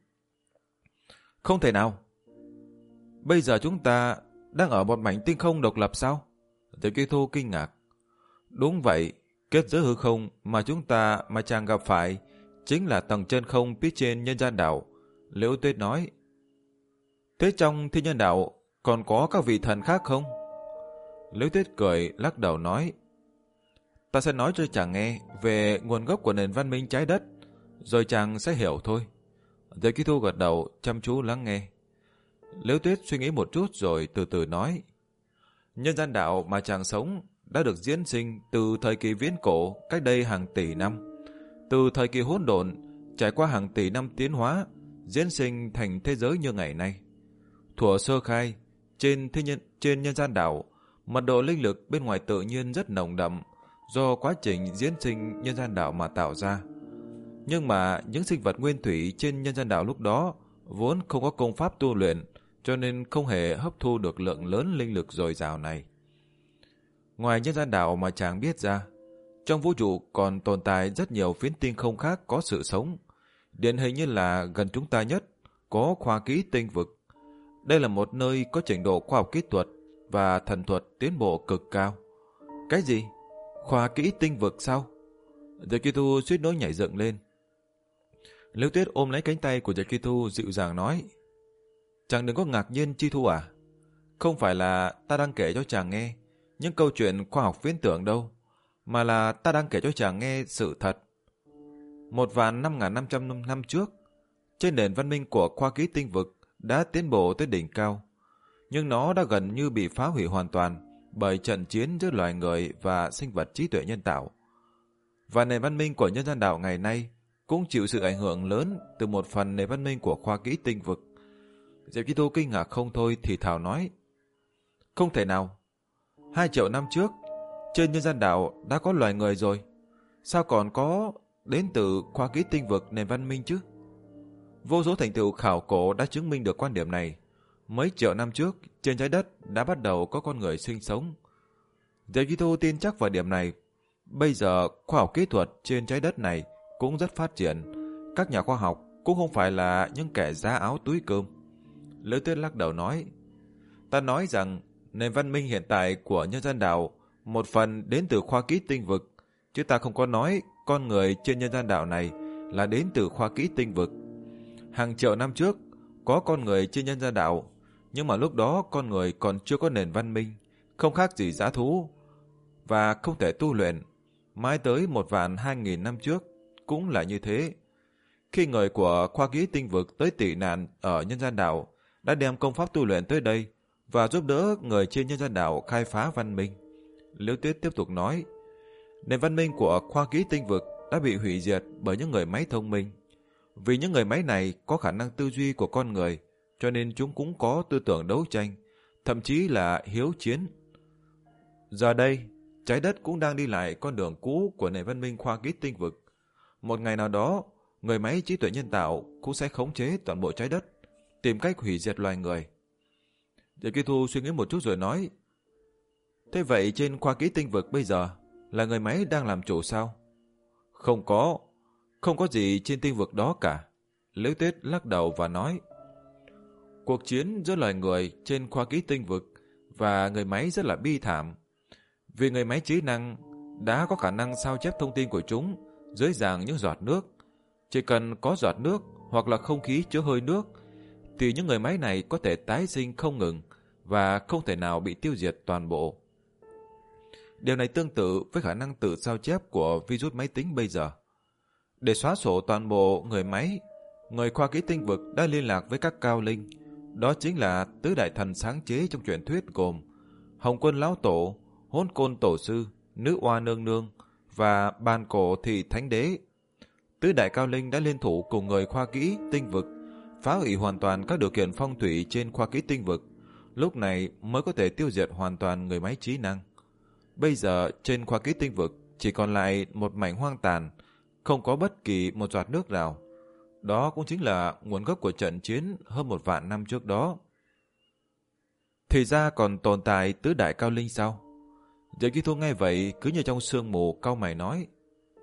Không thể nào. Bây giờ chúng ta đang ở một mảnh tinh không độc lập sao? Tiểu Kỳ Thu kinh ngạc. Đúng vậy, kết giới hư không mà chúng ta mà chàng gặp phải chính là tầng chân không phía trên nhân gian đảo. Liễu Tuyết nói. Thế trong thiên nhân đạo còn có các vị thần khác không? Liễu Tuyết cười lắc đầu nói. Ta sẽ nói cho chàng nghe về nguồn gốc của nền văn minh trái đất, rồi chàng sẽ hiểu thôi. Tiểu Kỳ Thu gật đầu chăm chú lắng nghe. Liễu Tuyết suy nghĩ một chút rồi từ từ nói. Nhân gian đạo mà chàng sống đã được diễn sinh từ thời kỳ viễn cổ cách đây hàng tỷ năm. Từ thời kỳ hỗn độn trải qua hàng tỷ năm tiến hóa, diễn sinh thành thế giới như ngày nay. Thuở sơ khai, trên thiên nhân trên nhân gian đảo, mật độ linh lực bên ngoài tự nhiên rất nồng đậm do quá trình diễn sinh nhân gian đảo mà tạo ra. Nhưng mà những sinh vật nguyên thủy trên nhân gian đảo lúc đó vốn không có công pháp tu luyện, cho nên không hề hấp thu được lượng lớn linh lực dồi dào này. Ngoài nhân gian đảo mà chàng biết ra, trong vũ trụ còn tồn tại rất nhiều phiến tinh không khác có sự sống. Điển hình như là gần chúng ta nhất, có khoa kỹ tinh vực. Đây là một nơi có trình độ khoa học kỹ thuật và thần thuật tiến bộ cực cao. Cái gì? Khoa kỹ tinh vực sao? Tiểu Kỳ Thu suýt nỗi nhảy dựng lên. Liễu Tuyết ôm lấy cánh tay của Tiểu Kỳ Thu dịu dàng nói. Chàng đừng có ngạc nhiên Chi Thu à? Không phải là ta đang kể cho chàng nghe những câu chuyện khoa học viễn tưởng đâu, mà là ta đang kể cho chàng nghe sự thật. Một vạn năm ngàn năm trăm năm trước, trên nền văn minh của khoa kỹ tinh vực đã tiến bộ tới đỉnh cao, nhưng nó đã gần như bị phá hủy hoàn toàn bởi trận chiến giữa loài người và sinh vật trí tuệ nhân tạo. Và nền văn minh của nhân gian đạo ngày nay cũng chịu sự ảnh hưởng lớn từ một phần nền văn minh của khoa kỹ tinh vực. Diệp Chi Thu kinh ngạc không thôi thì thào nói. Không thể nào. Hai triệu năm trước, trên nhân gian đảo đã có loài người rồi. Sao còn có đến từ khoa kỹ tinh vực nền văn minh chứ? Vô số thành tựu khảo cổ đã chứng minh được quan điểm này. Mấy triệu năm trước, trên trái đất đã bắt đầu có con người sinh sống. Diệp Chi Thu tin chắc vào điểm này. Bây giờ, khoa học kỹ thuật trên trái đất này cũng rất phát triển. Các nhà khoa học cũng không phải là những kẻ giá áo túi cơm. Liễu Tuyết lắc đầu nói. Ta nói rằng nền văn minh hiện tại của nhân gian đảo một phần đến từ khoa kỹ tinh vực, chứ ta không có nói con người trên nhân gian đảo này là đến từ khoa kỹ tinh vực. Hàng triệu năm trước có con người trên nhân gian đảo, nhưng mà lúc đó con người còn chưa có nền văn minh, không khác gì dã thú và không thể tu luyện. Mãi tới một vạn hai nghìn năm trước cũng là như thế. Khi người của khoa kỹ tinh vực tới tị nạn ở nhân gian đảo đã đem công pháp tu luyện tới đây và giúp đỡ người trên nhân gian đảo khai phá văn minh. Liễu Tuyết tiếp tục nói, nền văn minh của khoa kỹ tinh vực đã bị hủy diệt bởi những người máy thông minh. Vì những người máy này có khả năng tư duy của con người, cho nên chúng cũng có tư tưởng đấu tranh, thậm chí là hiếu chiến. Giờ đây, trái đất cũng đang đi lại con đường cũ của nền văn minh khoa kỹ tinh vực. Một ngày nào đó, người máy trí tuệ nhân tạo cũng sẽ khống chế toàn bộ trái đất, tìm cách hủy diệt loài người. Diệp Kỳ Thu suy nghĩ một chút rồi nói, thế vậy trên khoa kỹ tinh vực bây giờ là người máy đang làm chủ sao? Không có, không có gì trên tinh vực đó cả. Liễu Tuyết lắc đầu và nói, cuộc chiến giữa loài người trên khoa kỹ tinh vực và người máy rất là bi thảm. Vì người máy trí năng đã có khả năng sao chép thông tin của chúng dưới dạng những giọt nước. Chỉ cần có giọt nước hoặc là không khí chứa hơi nước thì những người máy này có thể tái sinh không ngừng và không thể nào bị tiêu diệt toàn bộ. Điều này tương tự với khả năng tự sao chép của virus máy tính bây giờ. Để xóa sổ toàn bộ người máy, người khoa kỹ tinh vực đã liên lạc với các cao linh. Đó chính là tứ đại thần sáng chế trong truyền thuyết gồm Hồng Quân Lão Tổ, Hỗn Côn Tổ Sư, Nữ Oa Nương Nương và Bàn Cổ Thị Thánh Đế. Tứ đại cao linh đã liên thủ cùng người khoa kỹ tinh vực phá hủy hoàn toàn các điều kiện phong thủy trên khoa kỹ tinh vực, lúc này mới có thể tiêu diệt hoàn toàn người máy trí năng. Bây giờ trên khoa kỹ tinh vực chỉ còn lại một mảnh hoang tàn, không có bất kỳ một giọt nước nào. Đó cũng chính là nguồn gốc của trận chiến hơn một vạn năm trước đó. Thì ra còn tồn tại tứ đại cao linh sao? Diệp Kỳ Thu nghe vậy cứ như trong sương mù cau mày nói,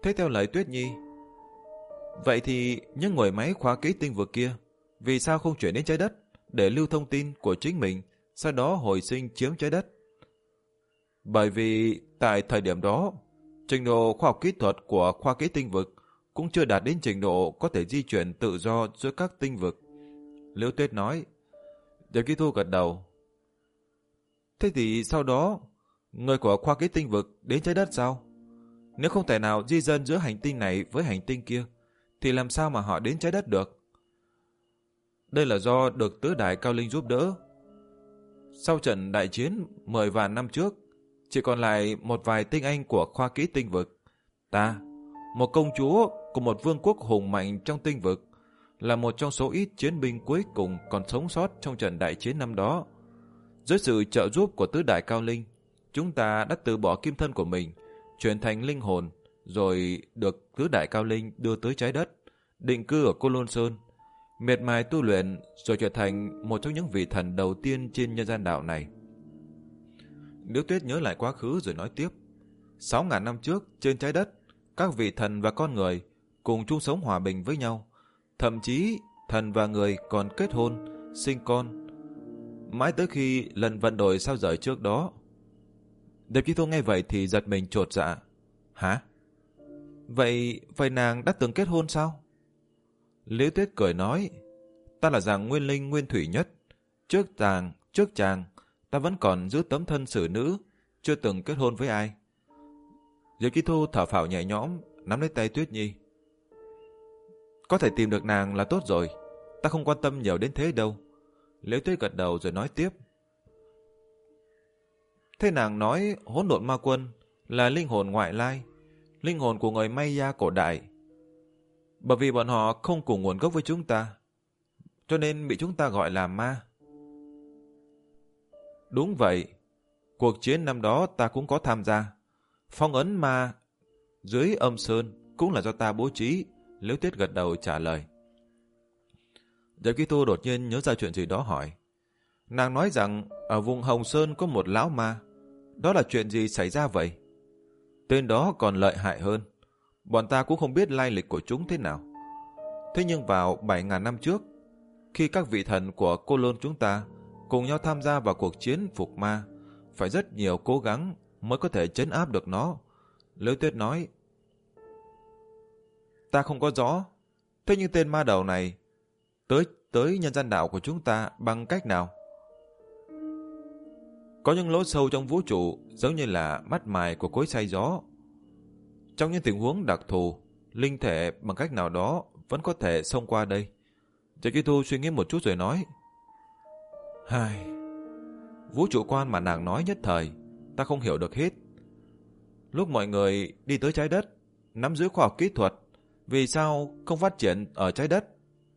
Thế theo lời Tuyết Nhi, vậy thì những người máy khóa kỹ tinh vực kia vì sao không chuyển đến trái đất để lưu thông tin của chính mình, sau đó hồi sinh chiếm trái đất? Bởi vì tại thời điểm đó, trình độ khoa học kỹ thuật của khoa kỹ tinh vực cũng chưa đạt đến trình độ có thể di chuyển tự do giữa các tinh vực. Liễu Tuyết nói. Diệp Kỳ Thu gật đầu. Thế thì sau đó, người của khoa kỹ tinh vực đến trái đất sao? Nếu không thể nào di dân giữa hành tinh này với hành tinh kia, thì làm sao mà họ đến trái đất được? Đây là do được tứ đại cao linh giúp đỡ. Sau trận đại chiến mười vạn năm trước, chỉ còn lại một vài tinh anh của khoa kỹ tinh vực. Ta, một công chúa của một vương quốc hùng mạnh trong tinh vực, là một trong số ít chiến binh cuối cùng còn sống sót trong trận đại chiến năm đó. Dưới sự trợ giúp của tứ đại cao linh, chúng ta đã từ bỏ kim thân của mình, chuyển thành linh hồn, rồi được tứ đại cao linh đưa tới trái đất, định cư ở Cô Lôn Sơn, miệt mài tu luyện rồi trở thành một trong những vị thần đầu tiên trên nhân gian đạo này. Liễu Tuyết nhớ lại quá khứ rồi nói tiếp. Sáu ngàn năm trước, trên trái đất, các vị thần và con người cùng chung sống hòa bình với nhau. Thậm chí, thần và người còn kết hôn, sinh con. Mãi tới khi lần vận đổi sao rời trước đó. Điệp Chi Thu nghe vậy thì giật mình chột dạ. Hả? Vậy, vậy nàng đã từng kết hôn sao? Liễu Tuyết cười nói. Ta là dạng nguyên linh nguyên thủy nhất. Trước chàng, trước chàng, ta vẫn còn giữ tấm thân xử nữ, chưa từng kết hôn với ai. Diệp Kỳ Thu thở phào nhẹ nhõm, nắm lấy tay Tuyết Nhi. Có thể tìm được nàng là tốt rồi, ta không quan tâm nhiều đến thế đâu. Liễu Tuyết gật đầu rồi nói tiếp. Thế nàng nói hỗn độn ma quân là linh hồn ngoại lai, linh hồn của người Maya cổ đại. Bởi vì bọn họ không cùng nguồn gốc với chúng ta, cho nên bị chúng ta gọi là ma. Đúng vậy, cuộc chiến năm đó ta cũng có tham gia. Phong ấn ma dưới âm sơn cũng là do ta bố trí. Liễu Tuyết gật đầu trả lời. Diệp Kỳ Thu đột nhiên nhớ ra chuyện gì đó hỏi. Nàng nói rằng ở vùng Hồng Sơn có một lão ma. Đó là chuyện gì xảy ra vậy? Tên đó còn lợi hại hơn. Bọn ta cũng không biết lai lịch của chúng thế nào. Thế nhưng vào bảy ngàn năm trước, khi các vị thần của Cô Lôn chúng ta cùng nhau tham gia vào cuộc chiến phục ma, phải rất nhiều cố gắng mới có thể trấn áp được nó. Liễu Tuyết nói. Ta không có rõ. Thế nhưng tên ma đầu này tới tới nhân gian đạo của chúng ta bằng cách nào? Có những lỗ sâu trong vũ trụ giống như là mắt mài của cối xay gió. Trong những tình huống đặc thù, linh thể bằng cách nào đó vẫn có thể xông qua đây. Trạch Kỳ Thu suy nghĩ một chút rồi nói. Hai, vũ trụ quan mà nàng nói nhất thời, ta không hiểu được hết. Lúc mọi người đi tới trái đất, nắm giữ khoa học kỹ thuật, vì sao không phát triển ở trái đất?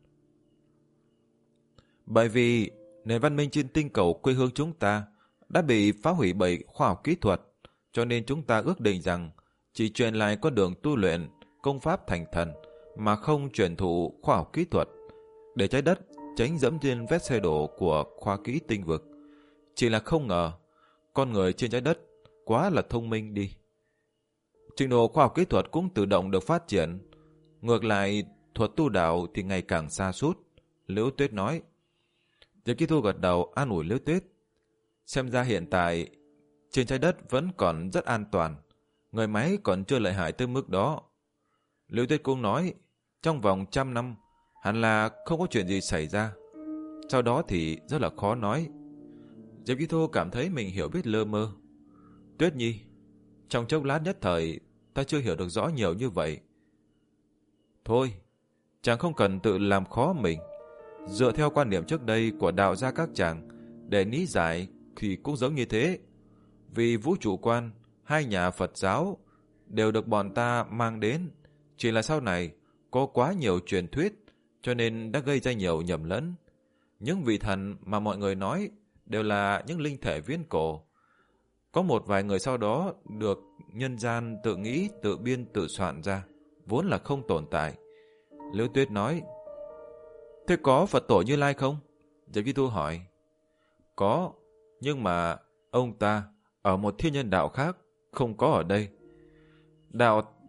Bởi vì nền văn minh trên tinh cầu quê hương chúng ta đã bị phá hủy bởi khoa học kỹ thuật, cho nên chúng ta ước định rằng chỉ truyền lại con đường tu luyện công pháp thành thần mà không truyền thụ khoa học kỹ thuật, để trái đất tránh dẫm trên vết xe đổ của khoa kỹ tinh vực. Chỉ là không ngờ con người trên trái đất quá là thông minh đi. Trình độ khoa học kỹ thuật cũng tự động được phát triển. Ngược lại, thuật tu đạo thì ngày càng xa sút. Liễu Tuyết nói. Diệp Kỳ Thu gật đầu an ủi Liễu Tuyết. Xem ra hiện tại trên trái đất vẫn còn rất an toàn. Người máy còn chưa lợi hại tới mức đó. Liễu Tuyết cũng nói, trong vòng trăm năm hẳn là không có chuyện gì xảy ra. Sau đó thì rất là khó nói. Diệp Kỳ Thu cảm thấy mình hiểu biết lơ mơ. Tuyết Nhi, trong chốc lát nhất thời ta chưa hiểu được rõ nhiều như vậy. Thôi, chàng không cần tự làm khó mình. Dựa theo quan điểm trước đây của đạo gia các chàng, để lý giải thì cũng giống như thế. Vì vũ trụ quan, hai nhà Phật giáo đều được bọn ta mang đến. Chỉ là sau này có quá nhiều truyền thuyết, cho nên đã gây ra nhiều nhầm lẫn. Những vị thần mà mọi người nói đều là những linh thể viễn cổ. Có một vài người sau đó được nhân gian tự nghĩ, tự biên, tự soạn ra, vốn là không tồn tại. Liễu Tuyết nói. Thế có Phật tổ Như Lai không? Diệp Kỳ Thu hỏi. Có, nhưng mà ông ta ở một thiên nhân đạo khác, không có ở đây. Đạo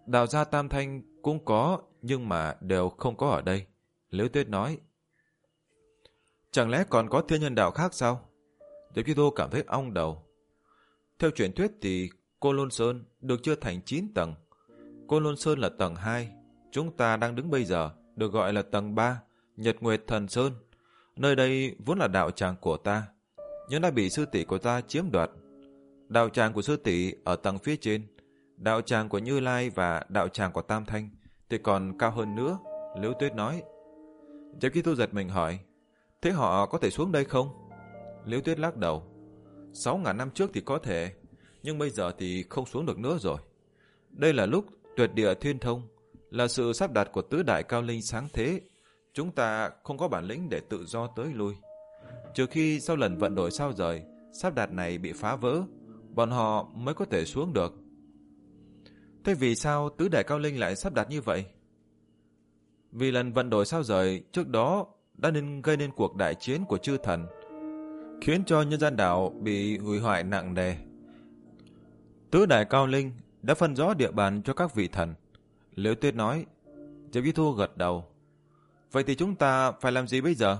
Đạo gia Tam Thanh cũng có, nhưng mà đều không có ở đây. Liễu Tuyết nói. Chẳng lẽ còn có thiên nhân đạo khác sao? Diệp Chi Thu cảm thấy ong đầu. Theo truyền thuyết thì Côn Lôn Sơn được chia thành chín tầng. Côn Lôn Sơn là tầng hai, chúng ta đang đứng bây giờ được gọi là tầng ba, Nhật Nguyệt Thần Sơn. Nơi đây vốn là đạo tràng của ta, nhưng đã bị sư tỷ của ta chiếm đoạt. Đạo tràng của sư tỷ ở tầng phía trên, đạo tràng của Như Lai và đạo tràng của Tam Thanh thì còn cao hơn nữa, Liễu Tuyết nói. Diệp Chi Thu giật mình hỏi, thế họ có thể xuống đây không? Liễu Tuyết lắc đầu. Sáu ngàn năm trước thì có thể, nhưng bây giờ thì không xuống được nữa rồi. Đây là lúc tuyệt địa thiên thông, là sự sắp đặt của tứ đại cao linh sáng thế. Chúng ta không có bản lĩnh để tự do tới lui. Trừ khi sau lần vận đổi sao rời, sắp đặt này bị phá vỡ, bọn họ mới có thể xuống được. Thế vì sao tứ đại cao linh lại sắp đặt như vậy? Vì lần vận đổi sao rời trước đó đã nên gây nên cuộc đại chiến của chư thần, khiến cho nhân gian đảo bị hủy hoại nặng nề. Tứ đại cao linh đã phân rõ địa bàn cho các vị thần, Liễu Tuyết nói. Diệp Chi Thu gật đầu. Vậy thì chúng ta phải làm gì bây giờ?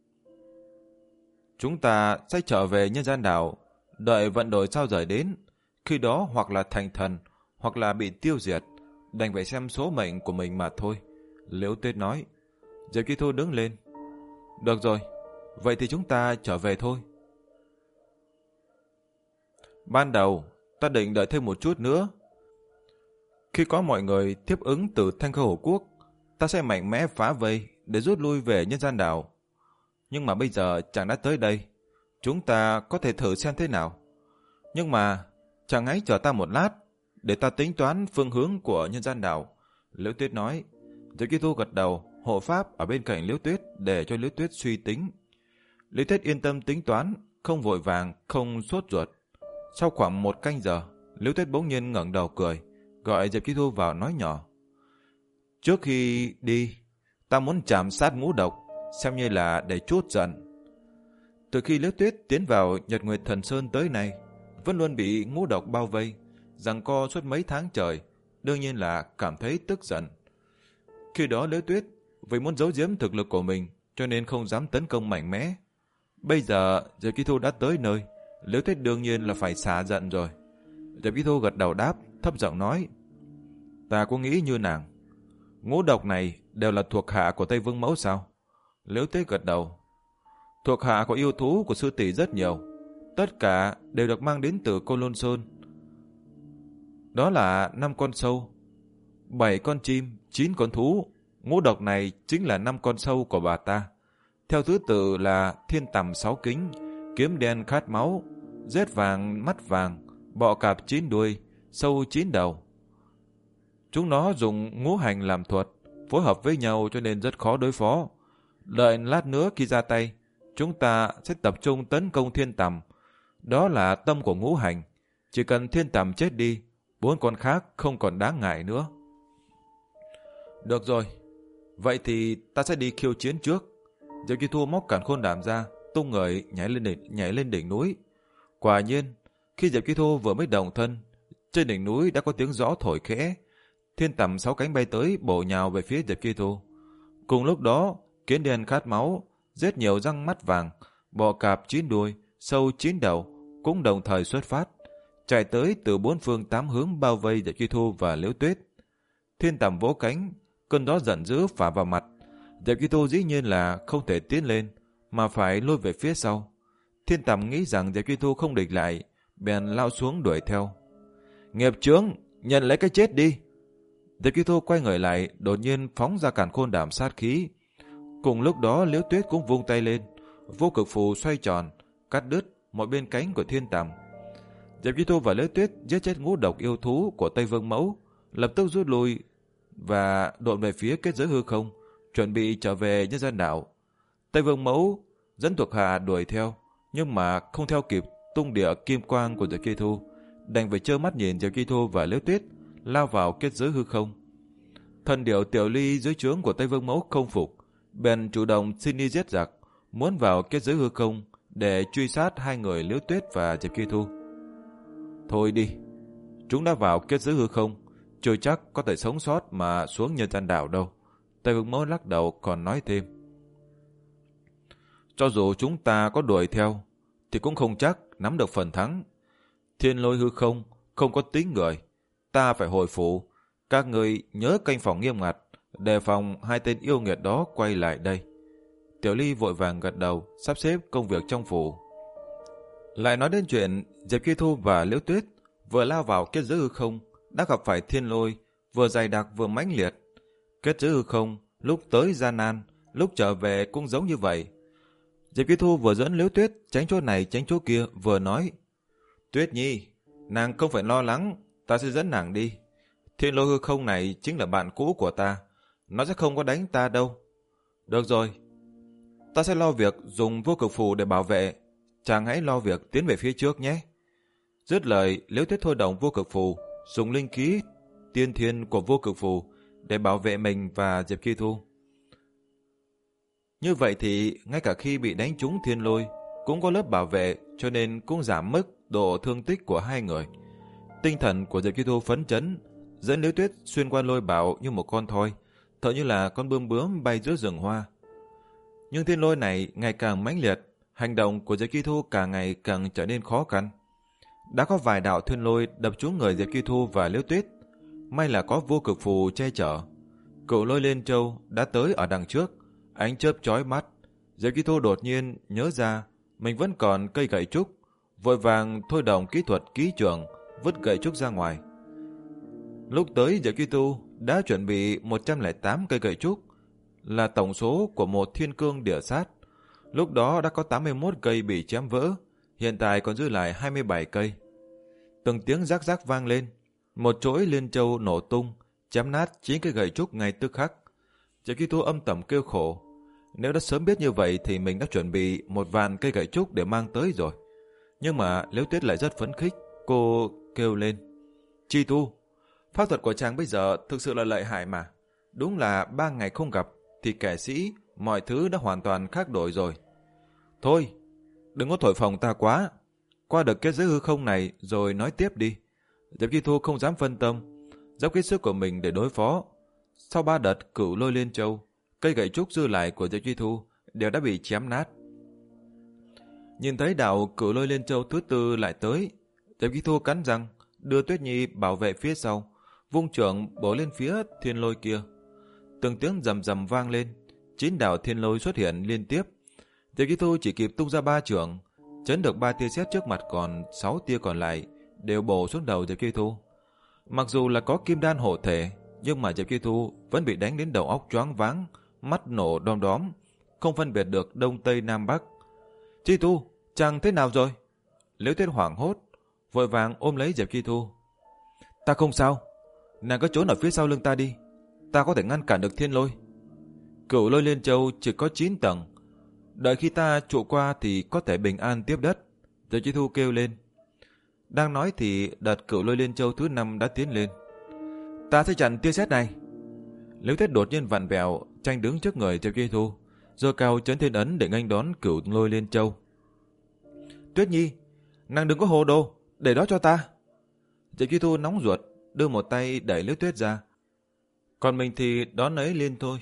Chúng ta sẽ trở về nhân gian đảo, đợi vận đổi sao rời đến. Khi đó hoặc là thành thần, hoặc là bị tiêu diệt, đành phải xem số mệnh của mình mà thôi, Liễu Tuyết nói. Diệp Chi Thu đứng lên. Được rồi, vậy thì chúng ta trở về thôi. Ban đầu, ta định đợi thêm một chút nữa. Khi có mọi người tiếp ứng từ Thanh Khâu Hổ Quốc, ta sẽ mạnh mẽ phá vây để rút lui về nhân gian đảo. Nhưng mà bây giờ chàng đã tới đây, chúng ta có thể thử xem thế nào. Nhưng mà, chàng hãy chờ ta một lát, để ta tính toán phương hướng của nhân gian đảo, Liễu Tuyết nói. Diệp Chi Thu gật đầu, hộ pháp ở bên cạnh Liễu Tuyết để cho Liễu Tuyết suy tính. Liễu Tuyết yên tâm tính toán, không vội vàng, không sốt ruột. Sau khoảng một canh giờ, Liễu Tuyết bỗng nhiên ngẩng đầu cười, gọi Diệp Chi Thu vào nói nhỏ. Trước khi đi, ta muốn chạm sát ngũ độc, xem như là để trút giận. Từ khi Liễu Tuyết tiến vào Nhật Nguyệt Thần Sơn tới nay, vẫn luôn bị ngũ độc bao vây, giằng co suốt mấy tháng trời, đương nhiên là cảm thấy tức giận. Khi đó Liễu Tuyết vì muốn giấu giếm thực lực của mình, cho nên không dám tấn công mạnh mẽ. Bây giờ Diệp Chi Thu đã tới nơi, Liễu Tuyết đương nhiên là phải xả giận rồi. Diệp Chi Thu gật đầu đáp, thấp giọng nói. Ta có nghĩ như nàng. Ngũ độc này đều là thuộc hạ của Tây Vương Mẫu sao? Liễu Tuyết gật đầu. Thuộc hạ có yêu thú của sư tỷ rất nhiều, tất cả đều được mang đến từ Côn Lôn Sơn. Đó là năm con sâu, bảy con chim, chín con thú. Ngũ độc này chính là năm con sâu của bà ta. Theo thứ tự là thiên tằm sáu kính, kiếm đen khát máu, rết vàng mắt vàng, bọ cạp chín đuôi, sâu chín đầu. Chúng nó dùng ngũ hành làm thuật, phối hợp với nhau cho nên rất khó đối phó. Đợi lát nữa khi ra tay, chúng ta sẽ tập trung tấn công thiên tằm. Đó là tâm của ngũ hành. Chỉ cần thiên tằm chết đi, bốn con khác không còn đáng ngại nữa. Được rồi, vậy thì ta sẽ đi khiêu chiến trước. Diệp Chi Thu móc càn khôn đàm ra, tung người nhảy lên đỉnh, nhảy lên đỉnh núi. Quả nhiên, khi Diệp Chi Thu vừa mới động thân, trên đỉnh núi đã có tiếng gió thổi khẽ. Thiên tằm sáu cánh bay tới bổ nhào về phía Diệp Chi Thu. Cùng lúc đó, kiến đen khát máu, rất nhiều răng mắt vàng, bọ cạp chín đuôi, sâu chín đầu cũng đồng thời xuất phát, chạy tới từ bốn phương tám hướng bao vây Diệp Chi Thu và Liễu Tuyết. Thiên tằm vỗ cánh, cơn gió giận dữ phả vào mặt. Diệp Chi Thu dĩ nhiên là không thể tiến lên, mà phải lùi về phía sau. Thiên tằm nghĩ rằng Diệp Chi Thu không địch lại, bèn lao xuống đuổi theo. Nghiệp chướng, nhận lấy cái chết đi. Diệp Chi Thu quay người lại, đột nhiên phóng ra càn khôn đàm sát khí. Cùng lúc đó Liễu Tuyết cũng vung tay lên, vô cực phù xoay tròn, cắt đứt một bên cánh của thiên tằm. Diệp Chi Thu và Liễu Tuyết giết chết ngũ độc yêu thú của Tây Vương Mẫu, lập tức rút lui và độn về phía kết giới hư không, chuẩn bị trở về nhân gian đảo. Tây Vương Mẫu dẫn thuộc hạ đuổi theo, nhưng mà không theo kịp tung địa kim quang của Diệp Chi Thu, đành phải trơ mắt nhìn Diệp Chi Thu và Liễu Tuyết lao vào kết giới hư không. Thần điểu Tiểu Ly dưới trướng của Tây Vương Mẫu không phục, bèn chủ động xin đi giết giặc, muốn vào kết giới hư không để truy sát hai người Liễu Tuyết và Diệp Chi Thu. Thôi đi, chúng đã vào kết giới hư không, chưa chắc có thể sống sót mà xuống nhân gian đảo đâu. Tây Vương Mẫu lắc đầu còn nói thêm. Cho dù chúng ta có đuổi theo, thì cũng không chắc nắm được phần thắng. Thiên lôi hư không, không có tính người. Ta phải hồi phủ. Các người nhớ canh phòng nghiêm ngặt, đề phòng hai tên yêu nghiệt đó quay lại đây. Tiểu Ly vội vàng gật đầu, sắp xếp công việc trong phủ. Lại nói đến chuyện Diệp Kỳ Thu và Liễu Tuyết vừa lao vào kết giới hư không, đã gặp phải thiên lôi, vừa dày đặc vừa mãnh liệt. Kết giới hư không, lúc tới gian nan, lúc trở về cũng giống như vậy. Diệp Kỳ Thu vừa dẫn Liễu Tuyết tránh chỗ này tránh chỗ kia, vừa nói: Tuyết Nhi, nàng không phải lo lắng, ta sẽ dẫn nàng đi. Thiên lôi hư không này chính là bạn cũ của ta, nó sẽ không có đánh ta đâu. Được rồi, ta sẽ lo việc dùng vô cực phù để bảo vệ, chàng hãy lo việc tiến về phía trước nhé. Dứt lời, Liễu Tuyết thôi động vô cực phù, dùng linh khí tiên thiên của vô cực phù để bảo vệ mình và Diệp Kỳ Thu. Như vậy thì ngay cả khi bị đánh trúng thiên lôi cũng có lớp bảo vệ, cho nên cũng giảm mức độ thương tích của hai người. Tinh thần của Diệp Kỳ Thu phấn chấn, dẫn Liễu Tuyết xuyên qua lôi bảo như một con thoi, tựa như là con bướm bướm bay giữa rừng hoa. Nhưng thiên lôi này ngày càng mãnh liệt, hành động của Diệp Kỳ Thu càng ngày càng trở nên khó khăn. Đã có vài đạo thiên lôi đập trúng người Diệp Kỳ Thu và Liễu Tuyết, may là có vô cực phù che chở. Cựu lôi Liên Châu đã tới ở đằng trước, ánh chớp chói mắt. Diệp Kỳ Thu đột nhiên nhớ ra mình vẫn còn cây gậy trúc, vội vàng thôi động kỹ thuật ký trường, vứt gậy trúc ra ngoài. Lúc tới Diệp Kỳ Thu đã chuẩn bị một trăm lẻ tám cây gậy trúc, là tổng số của một thiên cương địa sát. Lúc đó đã có tám mươi mốt cây bị chém vỡ, hiện tại còn dư lại hai mươi bảy cây. Từng tiếng rắc rắc vang lên, một chỗi liên châu nổ tung, chém nát chín cây gậy trúc ngay tức khắc. Diệp Kỳ Thu âm thầm kêu khổ, nếu đã sớm biết như vậy thì mình đã chuẩn bị một vạn cây gậy trúc để mang tới rồi. Nhưng mà Liễu Tuyết lại rất phấn khích, cô kêu lên: Chi Tu, pháp thuật của chàng bây giờ thực sự là lợi hại mà. Đúng là ba ngày không gặp thì kẻ sĩ, mọi thứ đã hoàn toàn khác đổi rồi. Thôi, đừng có thổi phồng ta quá. Qua được kết giới hư không này rồi nói tiếp đi. Diệp Kỳ Thu không dám phân tâm, dốc hết sức của mình để đối phó. Sau ba đợt cửu lôi Liên Châu, cây gậy trúc dư lại của Diệp Kỳ Thu đều đã bị chém nát. Nhìn thấy đạo cửu lôi Liên Châu thứ tư lại tới, Diệp Kỳ Thu cắn răng, đưa Tuyết Nhi bảo vệ phía sau, vung trưởng bổ lên phía thiên lôi kia. Từng tiếng rầm rầm vang lên, chín đạo thiên lôi xuất hiện liên tiếp. Diệp Kỳ Thu chỉ kịp tung ra ba trưởng, chấn được ba tia sét trước mặt, còn sáu tia còn lại đều bổ xuống đầu Diệp Kỳ Thu. Mặc dù là có kim đan hộ thể, nhưng mà Diệp Kỳ Thu vẫn bị đánh đến đầu óc choáng váng, mắt nổ đom đóm, không phân biệt được đông tây nam bắc. Chi Tu, chàng thế nào rồi? Liễu Tuyết hoảng hốt, vội vàng ôm lấy Diệp Kỳ Thu. Ta không sao, nàng cứ trốn ở phía sau lưng ta đi, ta có thể ngăn cản được thiên lôi. Cửu lôi Liên Châu chỉ có chín tầng, đợi khi ta trụ qua thì có thể bình an tiếp đất. Diệp Kỳ Thu kêu lên. Đang nói thì đợt cửu lôi Liên Châu thứ năm đã tiến lên. Ta sẽ chặn tia sét này. Liễu Tuyết đột nhiên vặn vẹo, tranh đứng trước người Diệp Kỳ Thu, giơ cao chấn thiên ấn để nghênh đón cửu lôi Liên Châu. Tuyết Nhi, nàng đừng có hồ đồ, để đó cho ta. Diệp Kỳ Thu nóng ruột, đưa một tay đẩy Liễu Tuyết ra. Còn mình thì đón lấy liên thôi.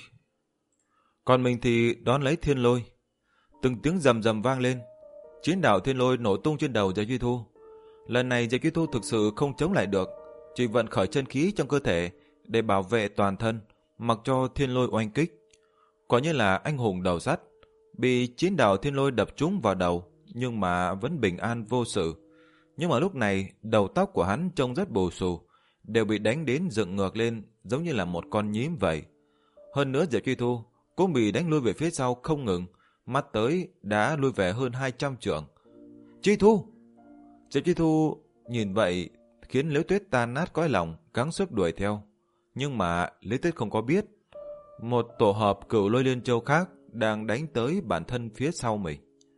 Còn mình thì đón lấy thiên lôi. Từng tiếng rầm rầm vang lên, chín đạo thiên lôi nổ tung trên đầu Diệp Kỳ Thu. Lần này Diệp Kỳ Thu thực sự không chống lại được, chỉ vận khởi chân khí trong cơ thể để bảo vệ toàn thân, mặc cho thiên lôi oanh kích. Quả như là anh hùng đầu sắt, bị chín đạo thiên lôi đập trúng vào đầu, nhưng mà vẫn bình an vô sự. Nhưng mà lúc này đầu tóc của hắn trông rất bù xù, đều bị đánh đến dựng ngược lên, giống như là một con nhím vậy. Hơn nữa Diệp Kỳ Thu cũng bị đánh lui về phía sau không ngừng, mắt tới đã lui về hơn hai trăm trượng. Chi Thu! Diệp Kỳ Thu nhìn vậy khiến Liễu Tuyết tan nát cõi lòng, gắng sức đuổi theo. Nhưng mà Liễu Tuyết không có biết, một tổ hợp cửu lôi Liên Châu khác đang đánh tới bản thân phía sau mình.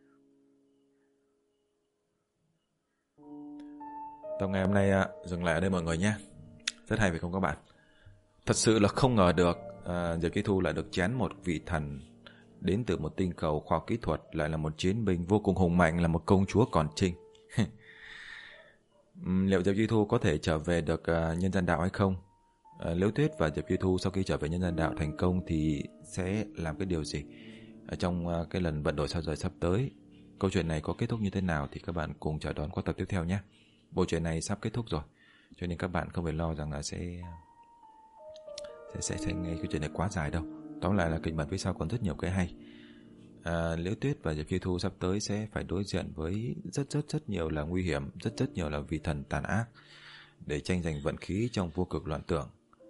Tập ngày hôm nay dừng lại ở đây mọi người nhé. Rất hay phải không các bạn? Thật sự là không ngờ được uh, Diệp Kỳ Thu lại được chén một vị thần đến từ một tinh cầu khoa học kỹ thuật, lại là một chiến binh vô cùng hùng mạnh, là một công chúa còn trinh. Liệu Diệp Kỳ Thu có thể trở về được uh, nhân gian đạo hay không? À, Liễu Tuyết và Diệp Duy Thu sau khi trở về nhân gian đạo thành công thì sẽ làm cái điều gì ở trong uh, cái lần vận đổi sao rời sắp tới? Câu chuyện này có kết thúc như thế nào thì các bạn cùng chờ đón qua tập tiếp theo nhé. Bộ truyện này sắp kết thúc rồi, cho nên các bạn không phải lo rằng là sẽ sẽ sẽ, sẽ nghe cái chuyện này quá dài đâu. Tóm lại là kịch bản phía sau còn rất nhiều cái hay. À, Liễu Tuyết và Diệp Duy Thu sắp tới sẽ phải đối diện với rất rất rất nhiều là nguy hiểm, rất rất nhiều là vị thần tàn ác để tranh giành vận khí trong vô cực loạn tưởng.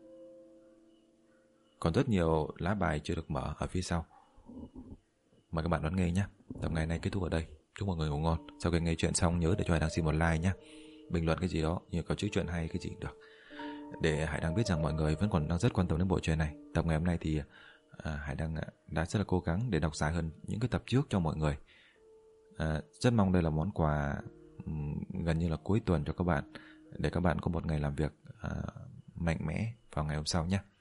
Còn rất nhiều lá bài chưa được mở ở phía sau. Mời các bạn đón nghe nhé. Tập ngày nay kết thúc ở đây. Chúc mọi người ngủ ngon. Sau khi nghe chuyện xong nhớ để cho Hải Đăng xin một like nhé. Bình luận cái gì đó, như có chữ chuyện hay cái gì cũng được, để Hải Đăng biết rằng mọi người vẫn còn đang rất quan tâm đến bộ truyện này. Tập ngày hôm nay thì à, Hải Đăng đã rất là cố gắng để đọc dài hơn những cái tập trước cho mọi người. à, Rất mong đây là món quà um, gần như là cuối tuần cho các bạn, để các bạn có một ngày làm việc à, mạnh mẽ vào ngày hôm sau nhé.